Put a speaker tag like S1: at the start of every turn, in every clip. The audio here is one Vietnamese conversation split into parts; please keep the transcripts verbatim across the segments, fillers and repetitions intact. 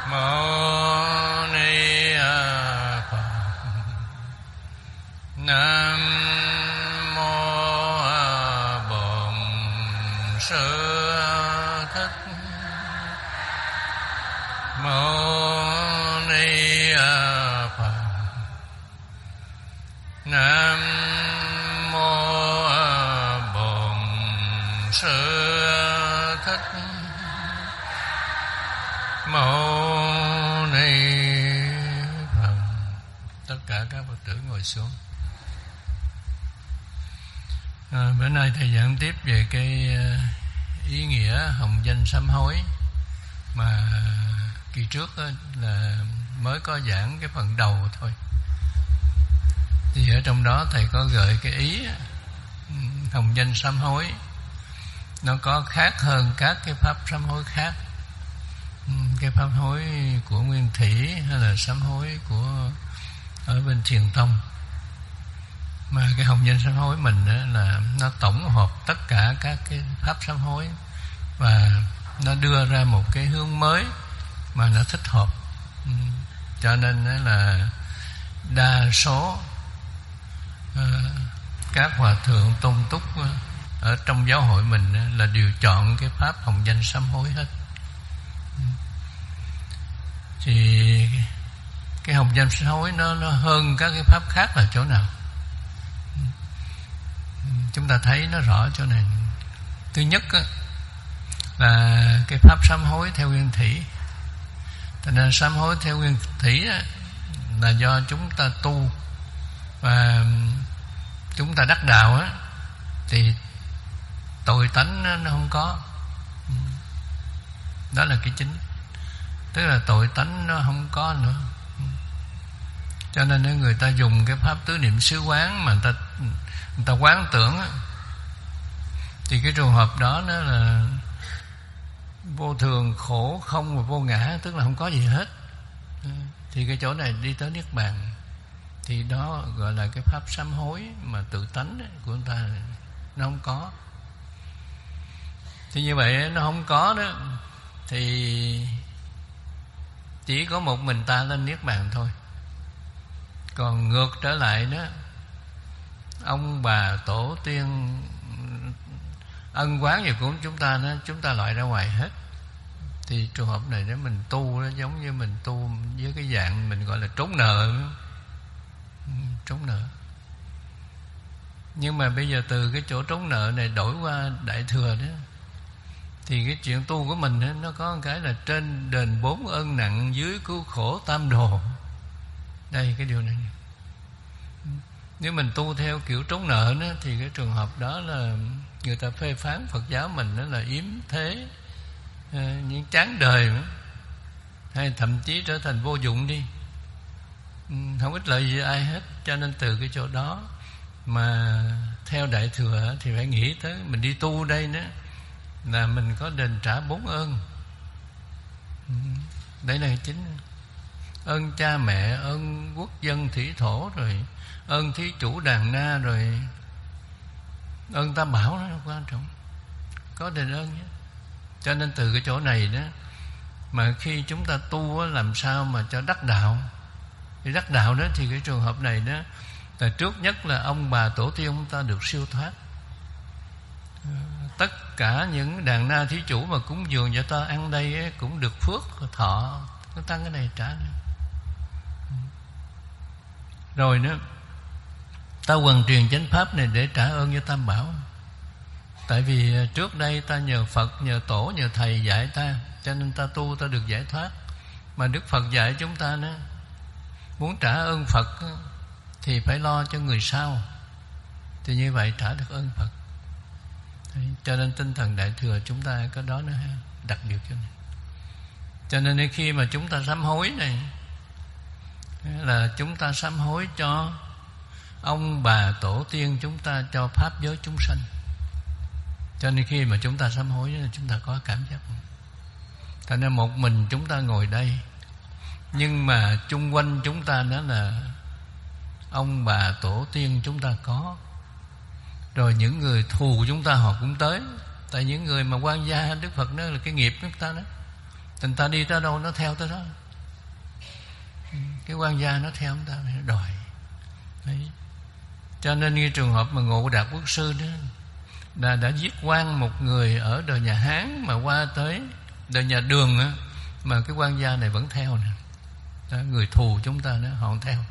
S1: Mâu Ni Phật. Nam mô Bổn Sư Thích Mâu Ni Phật. Nam mô Bổn Sư Thích Mâu Ni Phật. Tất cả các Phật tử ngồi xuống. À, bữa nay thầy giảng tiếp về cái ý nghĩa hồng danh sám hối mà kỳ trước là mới có giảng cái phần đầu thôi. Thì ở trong đó thầy có gợi cái ý hồng danh sám hối nó có khác hơn các cái pháp sám hối khác. Cái pháp hối của Nguyên Thủy hay là sám hối của ở bên Thiền Tông. Mà cái hồng danh sám hối mình đó là nó tổng hợp tất cả các cái pháp sám hối và nó đưa ra một cái hướng mới mà nó thích hợp. Cho nên đó là đa số uh, các hòa thượng tôn túc ở trong giáo hội mình là đều chọn cái pháp hồng danh sám hối hết. Thì cái hồng danh sám hối nó nó hơn các cái pháp khác là chỗ nào? Chúng ta thấy nó rõ chỗ này. Thứ nhất á, là cái pháp sám hối theo Nguyên Thủy. Cho nên sám hối theo Nguyên Thủy á, là do chúng ta tu và chúng ta đắc đạo á, thì tội tánh nó, nó không có. Đó là cái chính. Tức là tội tánh nó không có nữa. Cho nên người ta dùng cái pháp tứ niệm xứ quán mà người ta người ta quán tưởng á, thì cái trường hợp đó nó là vô thường, khổ, không và vô ngã, tức là không có gì hết. Thì cái chỗ này đi tới niết bàn. Thì đó gọi là cái pháp sám hối mà tự tánh của người ta nó không có. Thì như vậy nó không có đó, thì chỉ có một mình ta lên niết bàn thôi. Còn ngược trở lại đó, ông bà tổ tiên ân oán gì của chúng ta đó, chúng ta loại ra ngoài hết. Thì trường hợp này nếu mình tu đó, giống như mình tu với cái dạng mình gọi là trốn nợ. Trốn nợ. Nhưng mà bây giờ từ cái chỗ trốn nợ này đổi qua đại thừa đó, thì cái chuyện tu của mình đó, nó có một cái là trên đền bốn ơn nặng, dưới cứu khổ tam đồ. Đây cái điều này. Nếu mình tu theo kiểu trốn nợ đó, thì cái trường hợp đó là người ta phê phán Phật giáo mình đó là yếm thế, những chán đời nữa, hay thậm chí trở thành vô dụng đi, không ích lợi gì ai hết. Cho nên từ cái chỗ đó mà theo đại thừa thì phải nghĩ tới mình đi tu đây nữa là mình có đền trả bốn ơn. Đấy là chính. Ơn cha mẹ, ơn quốc dân thủy thổ, rồi ơn thí chủ đàn na, rồi ơn tam bảo, nó quan trọng, có đền ơn nhé. Cho nên từ cái chỗ này đó mà khi chúng ta tu làm sao mà cho đắc đạo. Thì đắc đạo đó thì cái trường hợp này đó là trước nhất là ông bà tổ tiên chúng ta được siêu thoát. Tất cả những đàn na thí chủ mà cúng dường cho ta ăn đây ấy, cũng được phước thọ, nó tăng cái này trả nữa. Rồi nữa, ta hoàn truyền chánh pháp này để trả ơn cho tam bảo. Tại vì trước đây ta nhờ Phật, nhờ tổ, nhờ thầy dạy ta, cho nên ta tu ta được giải thoát. Mà Đức Phật dạy chúng ta nữa, muốn trả ơn Phật thì phải lo cho người sau, thì như vậy trả được ơn Phật. Cho nên tinh thần đại thừa chúng ta có đó nữa ha, đặc biệt cho này. Cho nên khi mà chúng ta sám hối này là chúng ta sám hối cho ông bà tổ tiên chúng ta, cho pháp giới chúng sanh. Cho nên khi mà chúng ta sám hối chúng ta có cảm giác. Thành ra một mình chúng ta ngồi đây, nhưng mà chung quanh chúng ta đó là ông bà tổ tiên chúng ta có. Rồi những người thù chúng ta họ cũng tới. Tại những người mà quan gia Đức Phật đó là cái nghiệp của chúng ta đó. Tình ta đi tới đâu nó theo tới đó. Cái quan gia nó theo chúng ta đòi. Đấy. Cho nên như trường hợp mà Ngộ Đạt Quốc sư đó đã, đã giết quan một người ở đời nhà Hán, mà qua tới đời nhà Đường á, mà cái quan gia này vẫn theo nè. Đó, người thù chúng ta đó, họ không theo.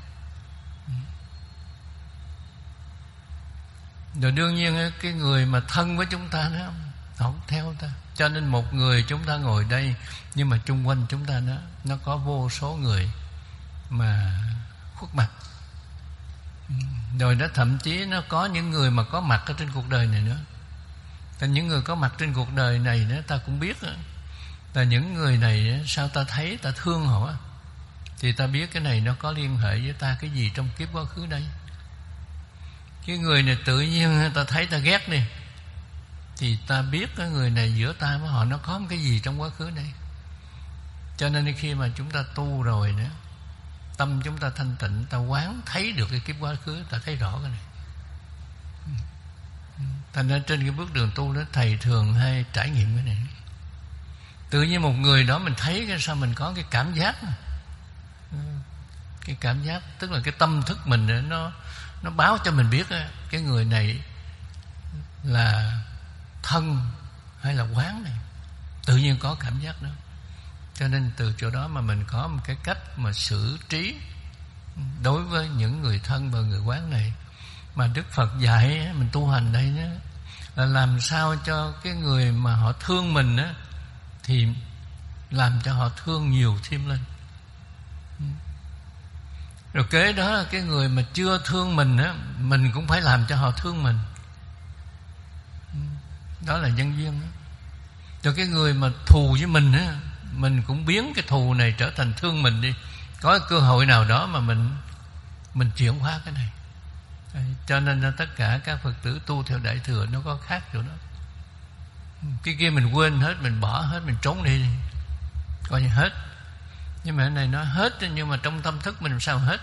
S1: Rồi đương nhiên cái người mà thân với chúng ta đó, họ không theo ta. Cho nên một người chúng ta ngồi đây, nhưng mà chung quanh chúng ta đó, nó có vô số người mà khuất mặt. Rồi đó, thậm chí nó có những người mà có mặt ở trên cuộc đời này nữa. Tại những người có mặt trên cuộc đời này đó, ta cũng biết đó, là những người này sao ta thấy, ta thương họ, thì ta biết cái này nó có liên hệ với ta cái gì trong kiếp quá khứ đây. Cái người này tự nhiên ta thấy ta ghét đi, thì ta biết cái người này giữa ta với họ nó có một cái gì trong quá khứ đây. Cho nên khi mà chúng ta tu rồi nữa, tâm chúng ta thanh tịnh, ta quán thấy được cái kiếp quá khứ, ta thấy rõ cái này. Thành ra trên cái bước đường tu đó, thầy thường hay trải nghiệm cái này. Tự nhiên một người đó mình thấy cái sao mình có cái cảm giác, cái cảm giác tức là cái tâm thức mình nó nó báo cho mình biết cái người này là thân hay là quán này. Tự nhiên có cảm giác đó. Cho nên từ chỗ đó mà mình có một cái cách mà xử trí đối với những người thân và người quán này. Mà Đức Phật dạy mình tu hành đây đó, là làm sao cho cái người mà họ thương mình đó, thì làm cho họ thương nhiều thêm lên. Rồi kế đó là cái người mà chưa thương mình á, mình cũng phải làm cho họ thương mình. Đó là nhân duyên đó. Cho cái người mà thù với mình á, mình cũng biến cái thù này trở thành thương mình đi. Có cơ hội nào đó mà mình mình chuyển hóa cái này. Cho nên là tất cả các Phật tử tu theo Đại Thừa nó có khác chỗ đó. Cái kia mình quên hết, mình bỏ hết, mình trốn đi, coi như hết. Nhưng mà cái này nó hết, nhưng mà trong tâm thức mình làm sao hết.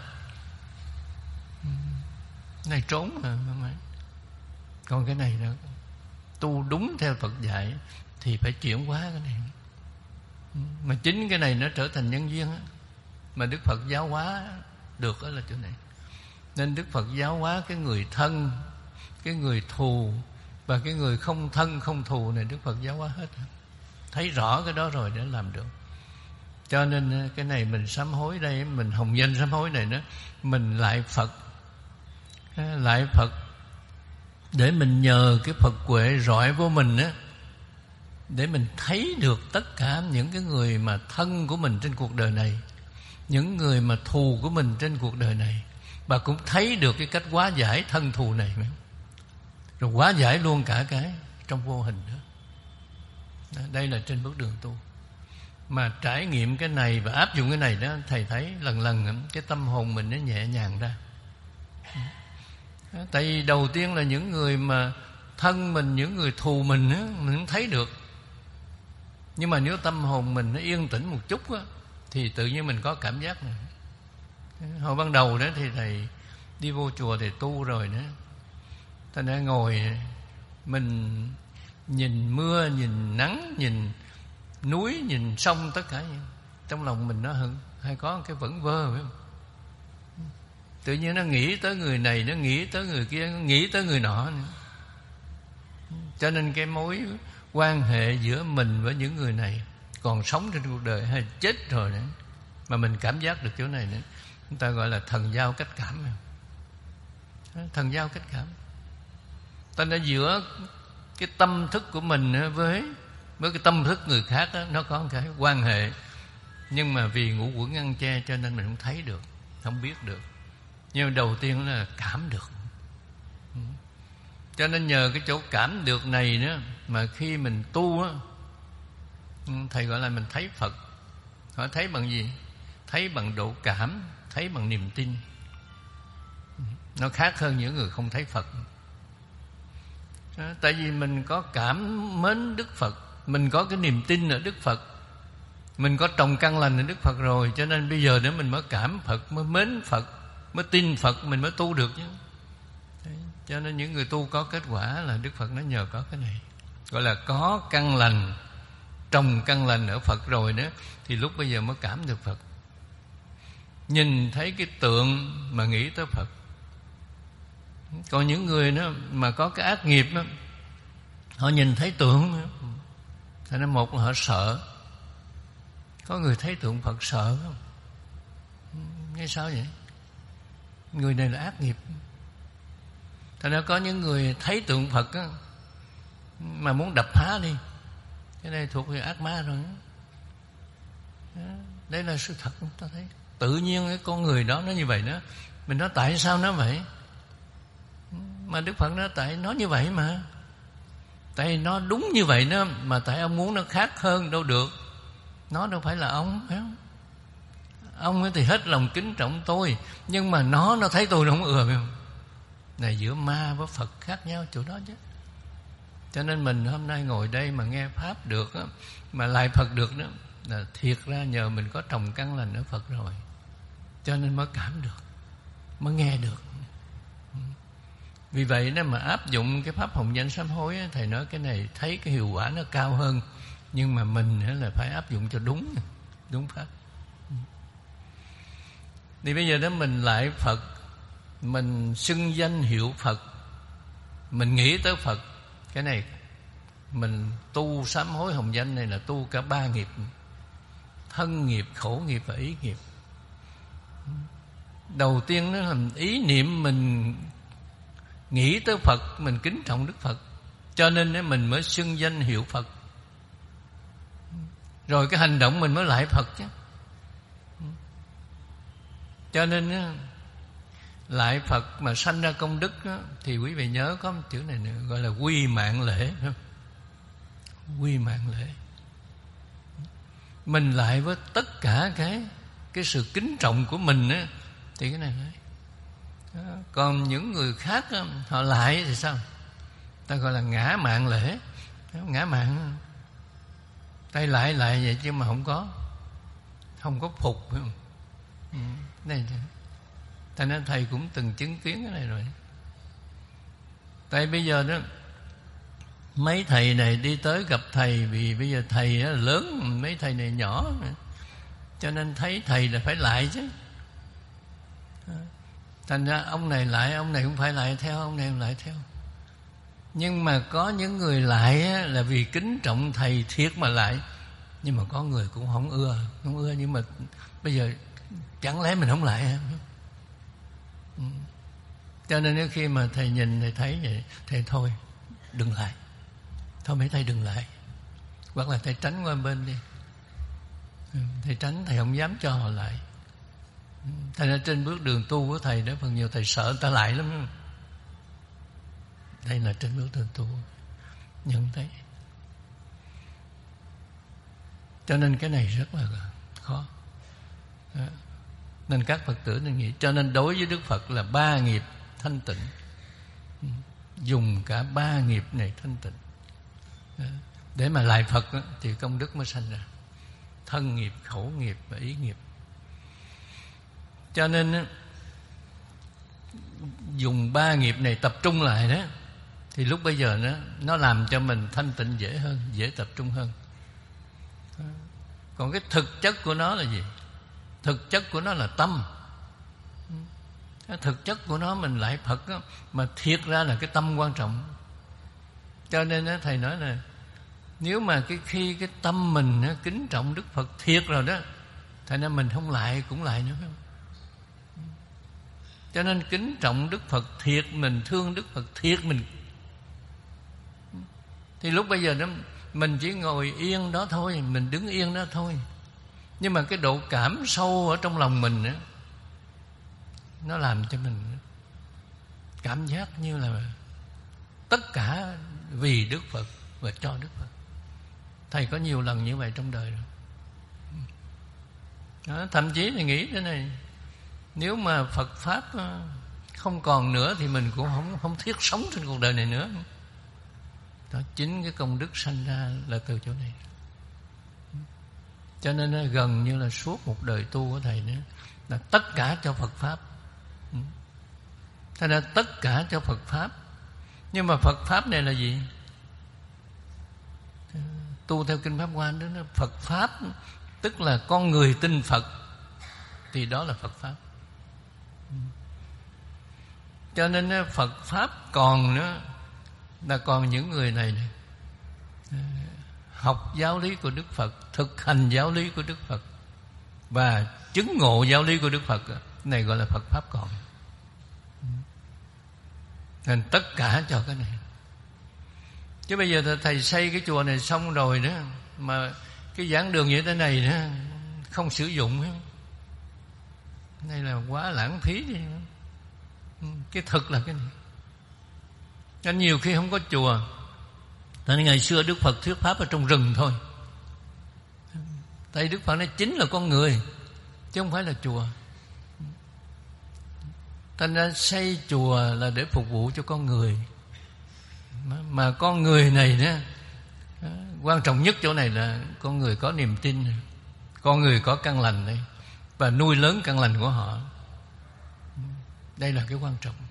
S1: Cái này trốn mà. Còn cái này đó, tu đúng theo Phật dạy thì phải chuyển hóa cái này. Mà chính cái này nó trở thành nhân duyên á, mà Đức Phật giáo hóa được đó là chỗ này. Nên Đức Phật giáo hóa cái người thân, cái người thù và cái người không thân không thù này, Đức Phật giáo hóa hết. Thấy rõ cái đó rồi để làm được. Cho nên cái này mình sám hối đây, mình hồng danh sám hối này đó, mình lại Phật, lại Phật để mình nhờ cái Phật huệ rọi vô mình á, để mình thấy được tất cả những cái người mà thân của mình trên cuộc đời này, những người mà thù của mình trên cuộc đời này, và cũng thấy được cái cách hóa giải thân thù này, rồi hóa giải luôn cả cái trong vô hình đó. Đây là trên bước đường tu. Mà trải nghiệm cái này và áp dụng cái này đó, thầy thấy lần lần cái tâm hồn mình nó nhẹ nhàng ra. Tại vì đầu tiên là những người mà thân mình, những người thù mình á, mình không thấy được. Nhưng mà nếu tâm hồn mình nó yên tĩnh một chút á, thì tự nhiên mình có cảm giác này. Hồi ban đầu đó thì thầy đi vô chùa thì tu rồi đó, ta đã ngồi mình nhìn mưa, nhìn nắng, nhìn núi, nhìn sông, tất cả trong lòng mình nó hững, hay có cái vẩn vơ, phải không? Tự nhiên nó nghĩ tới người này, nó nghĩ tới người kia, nó nghĩ tới người nọ nữa. Cho nên cái mối quan hệ giữa mình với những người này còn sống trên cuộc đời hay chết rồi nữa, mà mình cảm giác được chỗ này nữa, chúng ta gọi là thần giao cách cảm. Thần giao cách cảm. Ta đã giữa cái tâm thức của mình với với cái tâm thức người khác đó, nó có một cái quan hệ, nhưng mà vì ngũ quẩn ngăn che cho nên mình không thấy được, không biết được. Nhưng đầu tiên là cảm được. Cho nên nhờ cái chỗ cảm được này nữa mà khi mình tu á, thầy gọi là mình thấy Phật. Họ thấy bằng gì? Thấy bằng độ cảm, thấy bằng niềm tin. Nó khác hơn những người không thấy Phật. Tại vì mình có cảm mến Đức Phật, mình có cái niềm tin ở Đức Phật, mình có trồng căn lành ở Đức Phật rồi, cho nên bây giờ nữa mình mới cảm Phật, mới mến Phật, mới tin Phật, mình mới tu được chứ. Đấy. Cho nên những người tu có kết quả là Đức Phật nó nhờ có cái này, gọi là có căn lành trồng căn lành ở Phật rồi nữa, thì lúc bây giờ mới cảm được Phật. Nhìn thấy cái tượng mà nghĩ tới Phật. Còn những người đó mà có cái ác nghiệp đó, họ nhìn thấy tượng, thành ra một là họ sợ. Có người thấy tượng Phật sợ không? Nghe sao vậy? Người này là ác nghiệp. Thành ra có những người thấy tượng Phật á, mà muốn đập phá đi, cái này thuộc về ác ma rồi. Đây là sự thật chúng ta thấy. Tự nhiên cái con người đó nó như vậy đó. Mình nói tại sao nó vậy? Mà Đức Phật nói tại nó như vậy mà. Tại nó đúng như vậy đó, mà tại ông muốn nó khác hơn đâu được. Nó đâu phải là ông, phải không? Ông ấy thì hết lòng kính trọng tôi, nhưng mà nó nó thấy tôi nó không ưa, phải không? Này, giữa ma với Phật khác nhau chỗ đó chứ. Cho nên mình hôm nay ngồi đây mà nghe Pháp được đó, mà lại Phật được đó, là thiệt ra nhờ mình có trồng căn lành ở Phật rồi. Cho nên mới cảm được, mới nghe được. Vì vậy đó mà áp dụng cái pháp hồng danh sám hối á, thầy nói cái này thấy cái hiệu quả nó cao hơn. Nhưng mà mình là phải áp dụng cho đúng, đúng pháp. Thì bây giờ đó mình lại Phật, mình xưng danh hiệu Phật, mình nghĩ tới Phật. Cái này mình tu sám hối hồng danh này là tu cả ba nghiệp: thân nghiệp, khẩu nghiệp và ý nghiệp. Đầu tiên đó là ý niệm mình nghĩ tới Phật, mình kính trọng Đức Phật, cho nên mình mới xưng danh hiệu Phật. Rồi cái hành động mình mới lại Phật chứ. Cho nên lại Phật mà sanh ra công đức đó, thì quý vị nhớ có một chữ này nữa, gọi là quy mạng lễ. Quy mạng lễ. Mình lại với tất cả cái cái sự kính trọng của mình á, thì cái này đấy. Còn những người khác á, họ lại thì sao? Ta gọi là ngã mạng lễ. Ngã mạng, tay lại lại vậy chứ mà không có không có phục, phải không? Ừ, này thành ra thầy cũng từng chứng kiến cái này rồi. Tại bây giờ đó mấy thầy này đi tới gặp thầy, vì bây giờ thầy đó lớn, mấy thầy này nhỏ, cho nên thấy thầy là phải lại chứ. Thành ra ông này lại, ông này cũng phải lại theo, ông này cũng lại theo. Nhưng mà có những người lại là vì kính trọng thầy thiệt mà lại. Nhưng mà có người cũng không ưa, không ưa nhưng mà bây giờ chẳng lẽ mình không lại hả? Ừ. Cho nên khi mà thầy nhìn, thầy thấy vậy, thầy thôi đừng lại, thôi mấy thầy đừng lại, hoặc là thầy tránh qua bên đi. Thầy tránh, thầy không dám cho họ lại. Thành ra trên bước đường tu của thầy đó, phần nhiều thầy sợ người ta lại lắm. Đây là trên bước đường tu, nhận thấy. Cho nên cái này rất là khó. Đó. Nên các Phật tử nên nghĩ. Cho nên đối với Đức Phật là ba nghiệp thanh tịnh. Dùng cả ba nghiệp này thanh tịnh. Đó. Để mà lại Phật đó, thì công đức mới sanh ra. Thân nghiệp, khẩu nghiệp và ý nghiệp. Cho nên đó, dùng ba nghiệp này tập trung lại đó, thì lúc bây giờ nó, nó làm cho mình thanh tịnh dễ hơn, dễ tập trung hơn. Còn cái thực chất của nó là gì? Thực chất của nó là tâm. Cái thực chất của nó mình lại Phật đó, mà thiệt ra là cái tâm quan trọng. Cho nên đó, thầy nói là nếu mà cái khi cái tâm mình đó, kính trọng Đức Phật thiệt rồi đó, thành ra mình không lại cũng lại nữa, phải không? Cho nên kính trọng Đức Phật thiệt, mình thương Đức Phật thiệt mình, thì lúc bây giờ đó mình chỉ ngồi yên đó thôi, mình đứng yên đó thôi. Nhưng mà cái độ cảm sâu ở trong lòng mình đó, nó làm cho mình cảm giác như là tất cả vì Đức Phật và cho Đức Phật. Thầy có nhiều lần như vậy trong đời rồi. Đó, thậm chí thầy nghĩ thế này, nếu mà Phật Pháp không còn nữa thì mình cũng không, không thiết sống trên cuộc đời này nữa. Đó, chính cái công đức sanh ra là từ chỗ này. Cho nên nó gần như là suốt một đời tu của thầy nữa là tất cả cho Phật Pháp. Thế nên tất cả cho Phật Pháp. Nhưng mà Phật Pháp này là gì? tu theo kinh Pháp Hoa đó, Phật Pháp tức là con người tin Phật thì đó là Phật Pháp. Cho nên Phật Pháp còn nữa là còn những người này, này học giáo lý của Đức Phật, thực hành giáo lý của Đức Phật và chứng ngộ giáo lý của Đức Phật, này gọi là Phật Pháp còn. Nên tất cả cho cái này. Chứ bây giờ thầy xây cái chùa này xong rồi đó, mà cái giảng đường như thế này nữa không sử dụng nữa, này là quá lãng phí đi. Cái thực là cái này. Nên nhiều khi không có chùa. Tại ngày xưa Đức Phật thuyết pháp ở trong rừng thôi. Tại Đức Phật này chính là con người, chứ không phải là chùa. Thành ra xây chùa là để phục vụ cho con người. Mà, mà con người này đó, quan trọng nhất chỗ này là con người có niềm tin, con người có căn lành này, và nuôi lớn căn lành của họ. Đây là cái quan trọng.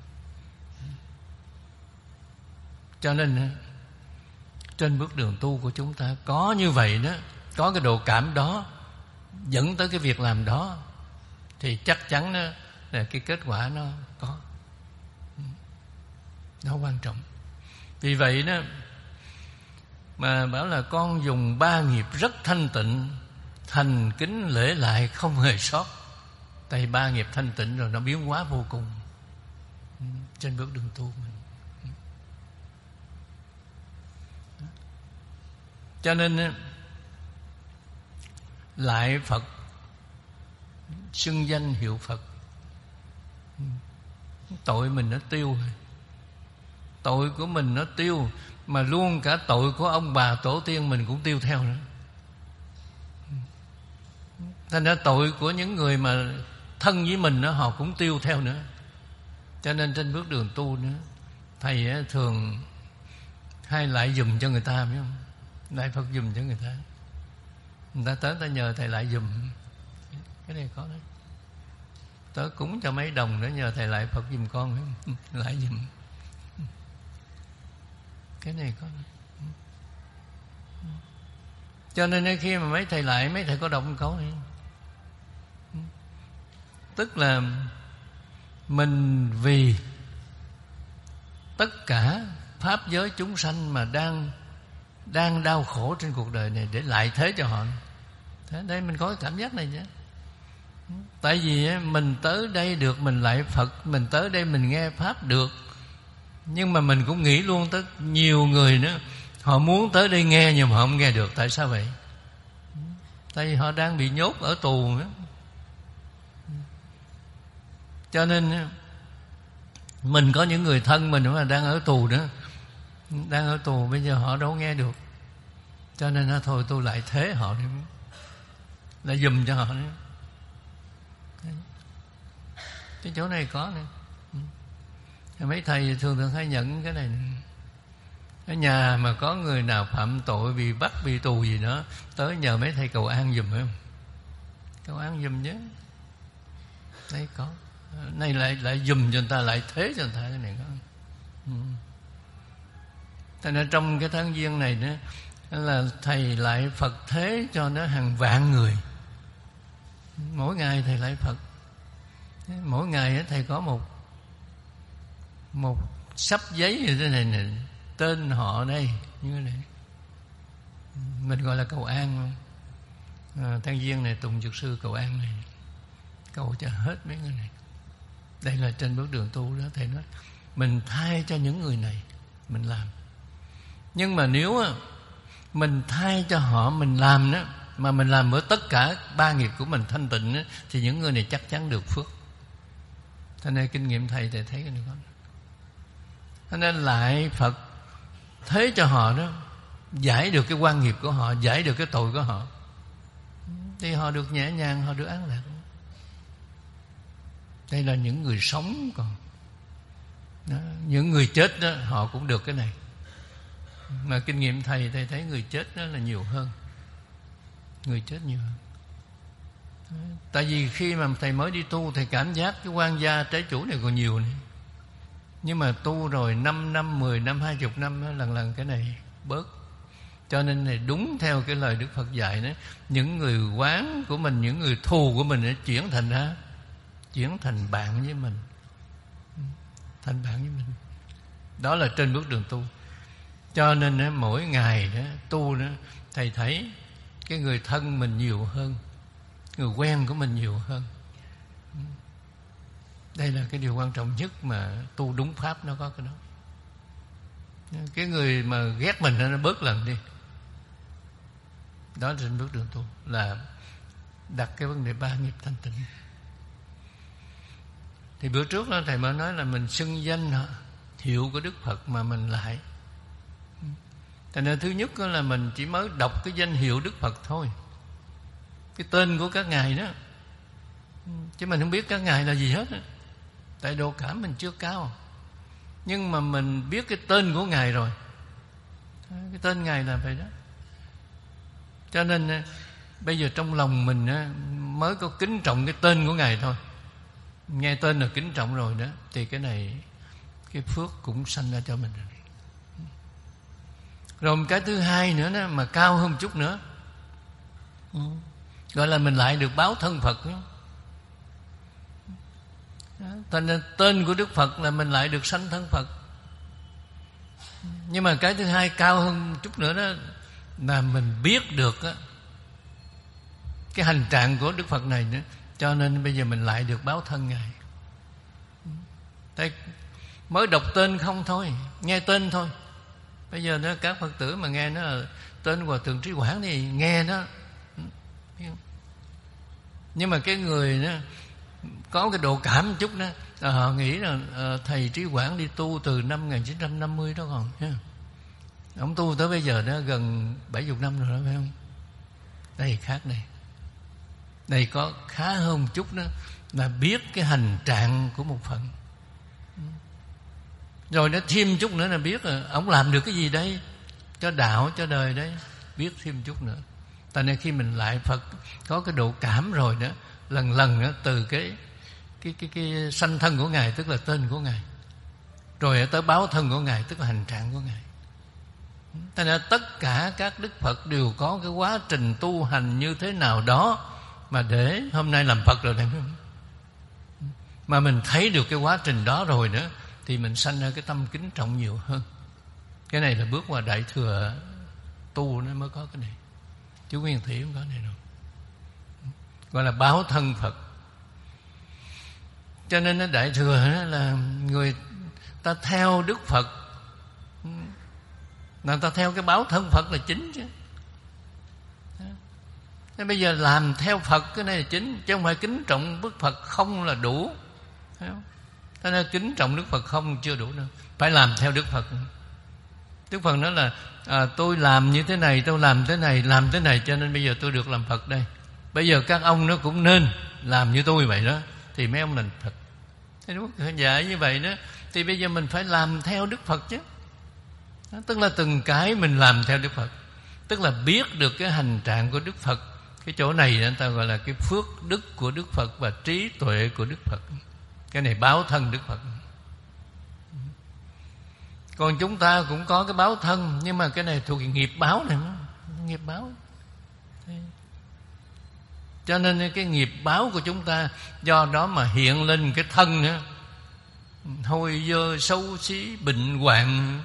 S1: Cho nên trên bước đường tu của chúng ta có như vậy đó, có cái độ cảm đó dẫn tới cái việc làm đó, thì chắc chắn đó là cái kết quả nó có. Nó quan trọng. Vì vậy đó mà bảo là con dùng ba nghiệp rất thanh tịnh, thành kính lễ lại không hề sót. Tại ba nghiệp thanh tịnh rồi nó biến hóa vô cùng trên bước đường tu mình. Cho nên lại Phật, xưng danh hiệu Phật, tội mình nó tiêu rồi. Tội của mình nó tiêu, mà luôn cả tội của ông bà tổ tiên mình cũng tiêu theo nữa. Thành ra tội của những người mà thân với mình đó, họ cũng tiêu theo nữa. Cho nên trên bước đường tu nữa, thầy thường hay lại dùm cho người ta, biết không? Lại Phật dùm cho người ta. Người ta tới ta nhờ thầy lại dùm. Cái này có đấy. Tớ cúng cho mấy đồng nữa, nhờ thầy lại Phật dùm con. Lại dùm. Cái này có đấy. Cho nên khi mà mấy thầy lại, mấy thầy có động câu này, tức là mình vì tất cả pháp giới chúng sanh mà đang đang đau khổ trên cuộc đời này để lại thế cho họ. Thế đây mình có cái cảm giác này chứ. Tại vì mình tới đây được mình lại Phật, mình tới đây mình nghe pháp được, nhưng mà mình cũng nghĩ luôn tới nhiều người nữa, họ muốn tới đây nghe nhưng mà họ không nghe được. Tại sao vậy? Tại vì họ đang bị nhốt ở tù nữa. Cho nên mình có những người thân mình mà đang ở tù nữa, đang ở tù, bây giờ họ đâu nghe được. Cho nên thôi tôi lại thế họ đi, lại dùm cho họ nữa. Cái chỗ này có nữa. Mấy thầy thường thường hay nhận cái này. Ở nhà mà có người nào phạm tội, bị bắt, bị tù gì đó, tới nhờ mấy thầy cầu an dùm, phải không? Cầu an dùm chứ. Đây có. Này lại lại dùm cho người ta, lại thế cho người ta, cái này có. Ừ. Thế nên trong cái tháng giêng này nữa là thầy lại Phật thế cho nó hàng vạn người. Mỗi ngày thầy lại Phật. Mỗi ngày thầy có một một sắp giấy như thế này nè, tên họ đây như thế này, mình gọi là cầu an không? À, tháng giêng này Tùng Dược Sư cầu an này, cầu cho hết mấy người này. Đây là trên bước đường tu đó. Thầy nói mình thay cho những người này mình làm. Nhưng mà nếu mình thay cho họ mình làm đó, mà mình làm với tất cả ba nghiệp của mình thanh tịnh đó, thì những người này chắc chắn được phước. Thế nên kinh nghiệm thầy thầy thấy cái này có. Thế nên lại Phật thế cho họ đó, giải được cái quan nghiệp của họ, giải được cái tội của họ, thì họ được nhẹ nhàng, họ được an lạc. Đây là những người sống còn đó, những người chết đó họ cũng được cái này. Mà kinh nghiệm thầy thầy thấy người chết đó là nhiều hơn, người chết nhiều hơn. Tại vì khi mà thầy mới đi tu, thầy cảm giác cái quan gia trái chủ này còn nhiều này. Nhưng mà tu rồi năm năm, mười năm, hai chục năm, lần lần cái này bớt. Cho nên này đúng theo cái lời Đức Phật dạy đó, những người quán của mình, những người thù của mình nó chuyển thành ra, chuyển thành bạn với mình, thành bạn với mình. Đó là trên bước đường tu. Cho nên đó, mỗi ngày đó, tu đó, thầy thấy cái người thân mình nhiều hơn, người quen của mình nhiều hơn. Đây là cái điều quan trọng nhất mà tu đúng pháp nó có cái đó. Cái người mà ghét mình nó bớt lần đi. Đó là trên bước đường tu, là đặt cái vấn đề ba nghiệp thanh tịnh. Thì bữa trước đó thầy mới nói là mình xưng danh hiệu của Đức Phật mà mình lại. Thành nên thứ nhất là mình chỉ mới đọc cái danh hiệu Đức Phật thôi, cái tên của các ngài đó, chứ mình không biết các ngài là gì hết đó. Tại độ cảm mình chưa cao, nhưng mà mình biết cái tên của ngài rồi. Cái tên ngài là vậy đó. Cho nên bây giờ trong lòng mình mới có kính trọng cái tên của ngài thôi. Nghe tên là kính trọng rồi đó, thì cái này cái phước cũng sanh ra cho mình. Rồi một cái thứ hai nữa đó, mà cao hơn một chút nữa, gọi là mình lại được báo thân Phật đó. Thành nên tên của Đức Phật là mình lại được sanh thân Phật. Nhưng mà cái thứ hai cao hơn một chút nữa đó, là mình biết được đó, cái hành trạng của Đức Phật này nữa. Cho nên bây giờ mình lại được báo thân ngài. Tại mới đọc tên không thôi, nghe tên thôi. Bây giờ đó, các Phật tử mà nghe nó là tên Hòa Thượng Trí Quảng thì nghe nó, nhưng mà cái người đó có cái độ cảm một chút đó, à, họ nghĩ là à, thầy Trí Quảng đi tu từ năm một nghìn chín trăm năm mươi đó còn ha. Ông tu tới bây giờ đó gần bảy mươi năm rồi đó, phải không? Đây khác đây. Đây có khá hơn một chút đó, là biết cái hành trạng của một phần. Rồi nó thêm chút nữa là biết là ông làm được cái gì đây, cho đạo, cho đời đấy, biết thêm chút nữa. Tại nên khi mình lại Phật có cái độ cảm rồi đó, lần lần đó, từ cái cái cái cái sanh thân của ngài, tức là tên của ngài, rồi tới báo thân của ngài, tức là hành trạng của ngài. Tại nên tất cả các Đức Phật đều có cái quá trình tu hành như thế nào đó mà để hôm nay làm Phật rồi đấy. Mà mình thấy được cái quá trình đó rồi nữa, thì mình sanh ra cái tâm kính trọng nhiều hơn. Cái này là bước qua đại thừa tu nó mới có cái này, chứ nguyên thủy không có này đâu. Gọi là báo thân Phật. Cho nên nó đại thừa đó là người ta theo Đức Phật, người ta theo cái báo thân Phật là chính chứ. Nên bây giờ làm theo Phật cái này là chính, chứ không phải kính trọng Đức Phật không là đủ. Thấy không? Thế nên kính trọng Đức Phật không chưa đủ đâu, phải làm theo Đức Phật. Đức Phật nói là à, tôi làm như thế này, tôi làm thế này, làm thế này, cho nên bây giờ tôi được làm Phật đây. Bây giờ các ông nó cũng nên làm như tôi vậy đó, thì mấy ông làm Phật. Thế đúng không? Dạy như vậy đó, thì bây giờ mình phải làm theo Đức Phật chứ. Đó, tức là từng cái mình làm theo Đức Phật, tức là biết được cái hành trạng của Đức Phật. Cái chỗ này người ta gọi là cái phước đức của Đức Phật và trí tuệ của Đức Phật. Cái này báo thân Đức Phật. Còn chúng ta cũng có cái báo thân, nhưng mà cái này thuộc nghiệp báo này, nghiệp báo. Cho nên cái nghiệp báo của chúng ta do đó mà hiện lên cái thân nữa, hôi dơ xấu xí bệnh hoạn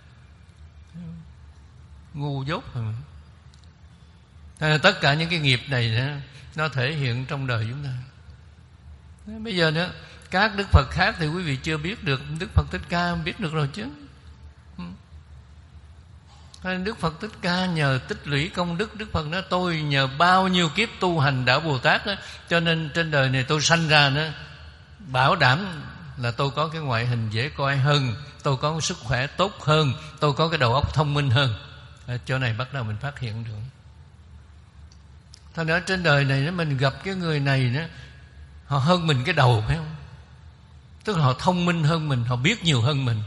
S1: ngu dốt. Tất cả những cái nghiệp này nữa, nó thể hiện trong đời chúng ta. Bây giờ nữa, các Đức Phật khác thì quý vị chưa biết được, Đức Phật Thích Ca biết được rồi chứ. Đức Phật Thích Ca nhờ tích lũy công đức, Đức Phật nói tôi nhờ bao nhiêu kiếp tu hành đạo Bồ Tát đó, cho nên trên đời này tôi sanh ra nữa, bảo đảm là tôi có cái ngoại hình dễ coi hơn, tôi có cái sức khỏe tốt hơn, tôi có cái đầu óc thông minh hơn. À, chỗ này bắt đầu mình phát hiện được. Thật ra trên đời này mình gặp cái người này đó, họ hơn mình cái đầu, phải không? Tức là họ thông minh hơn mình, họ biết nhiều hơn mình.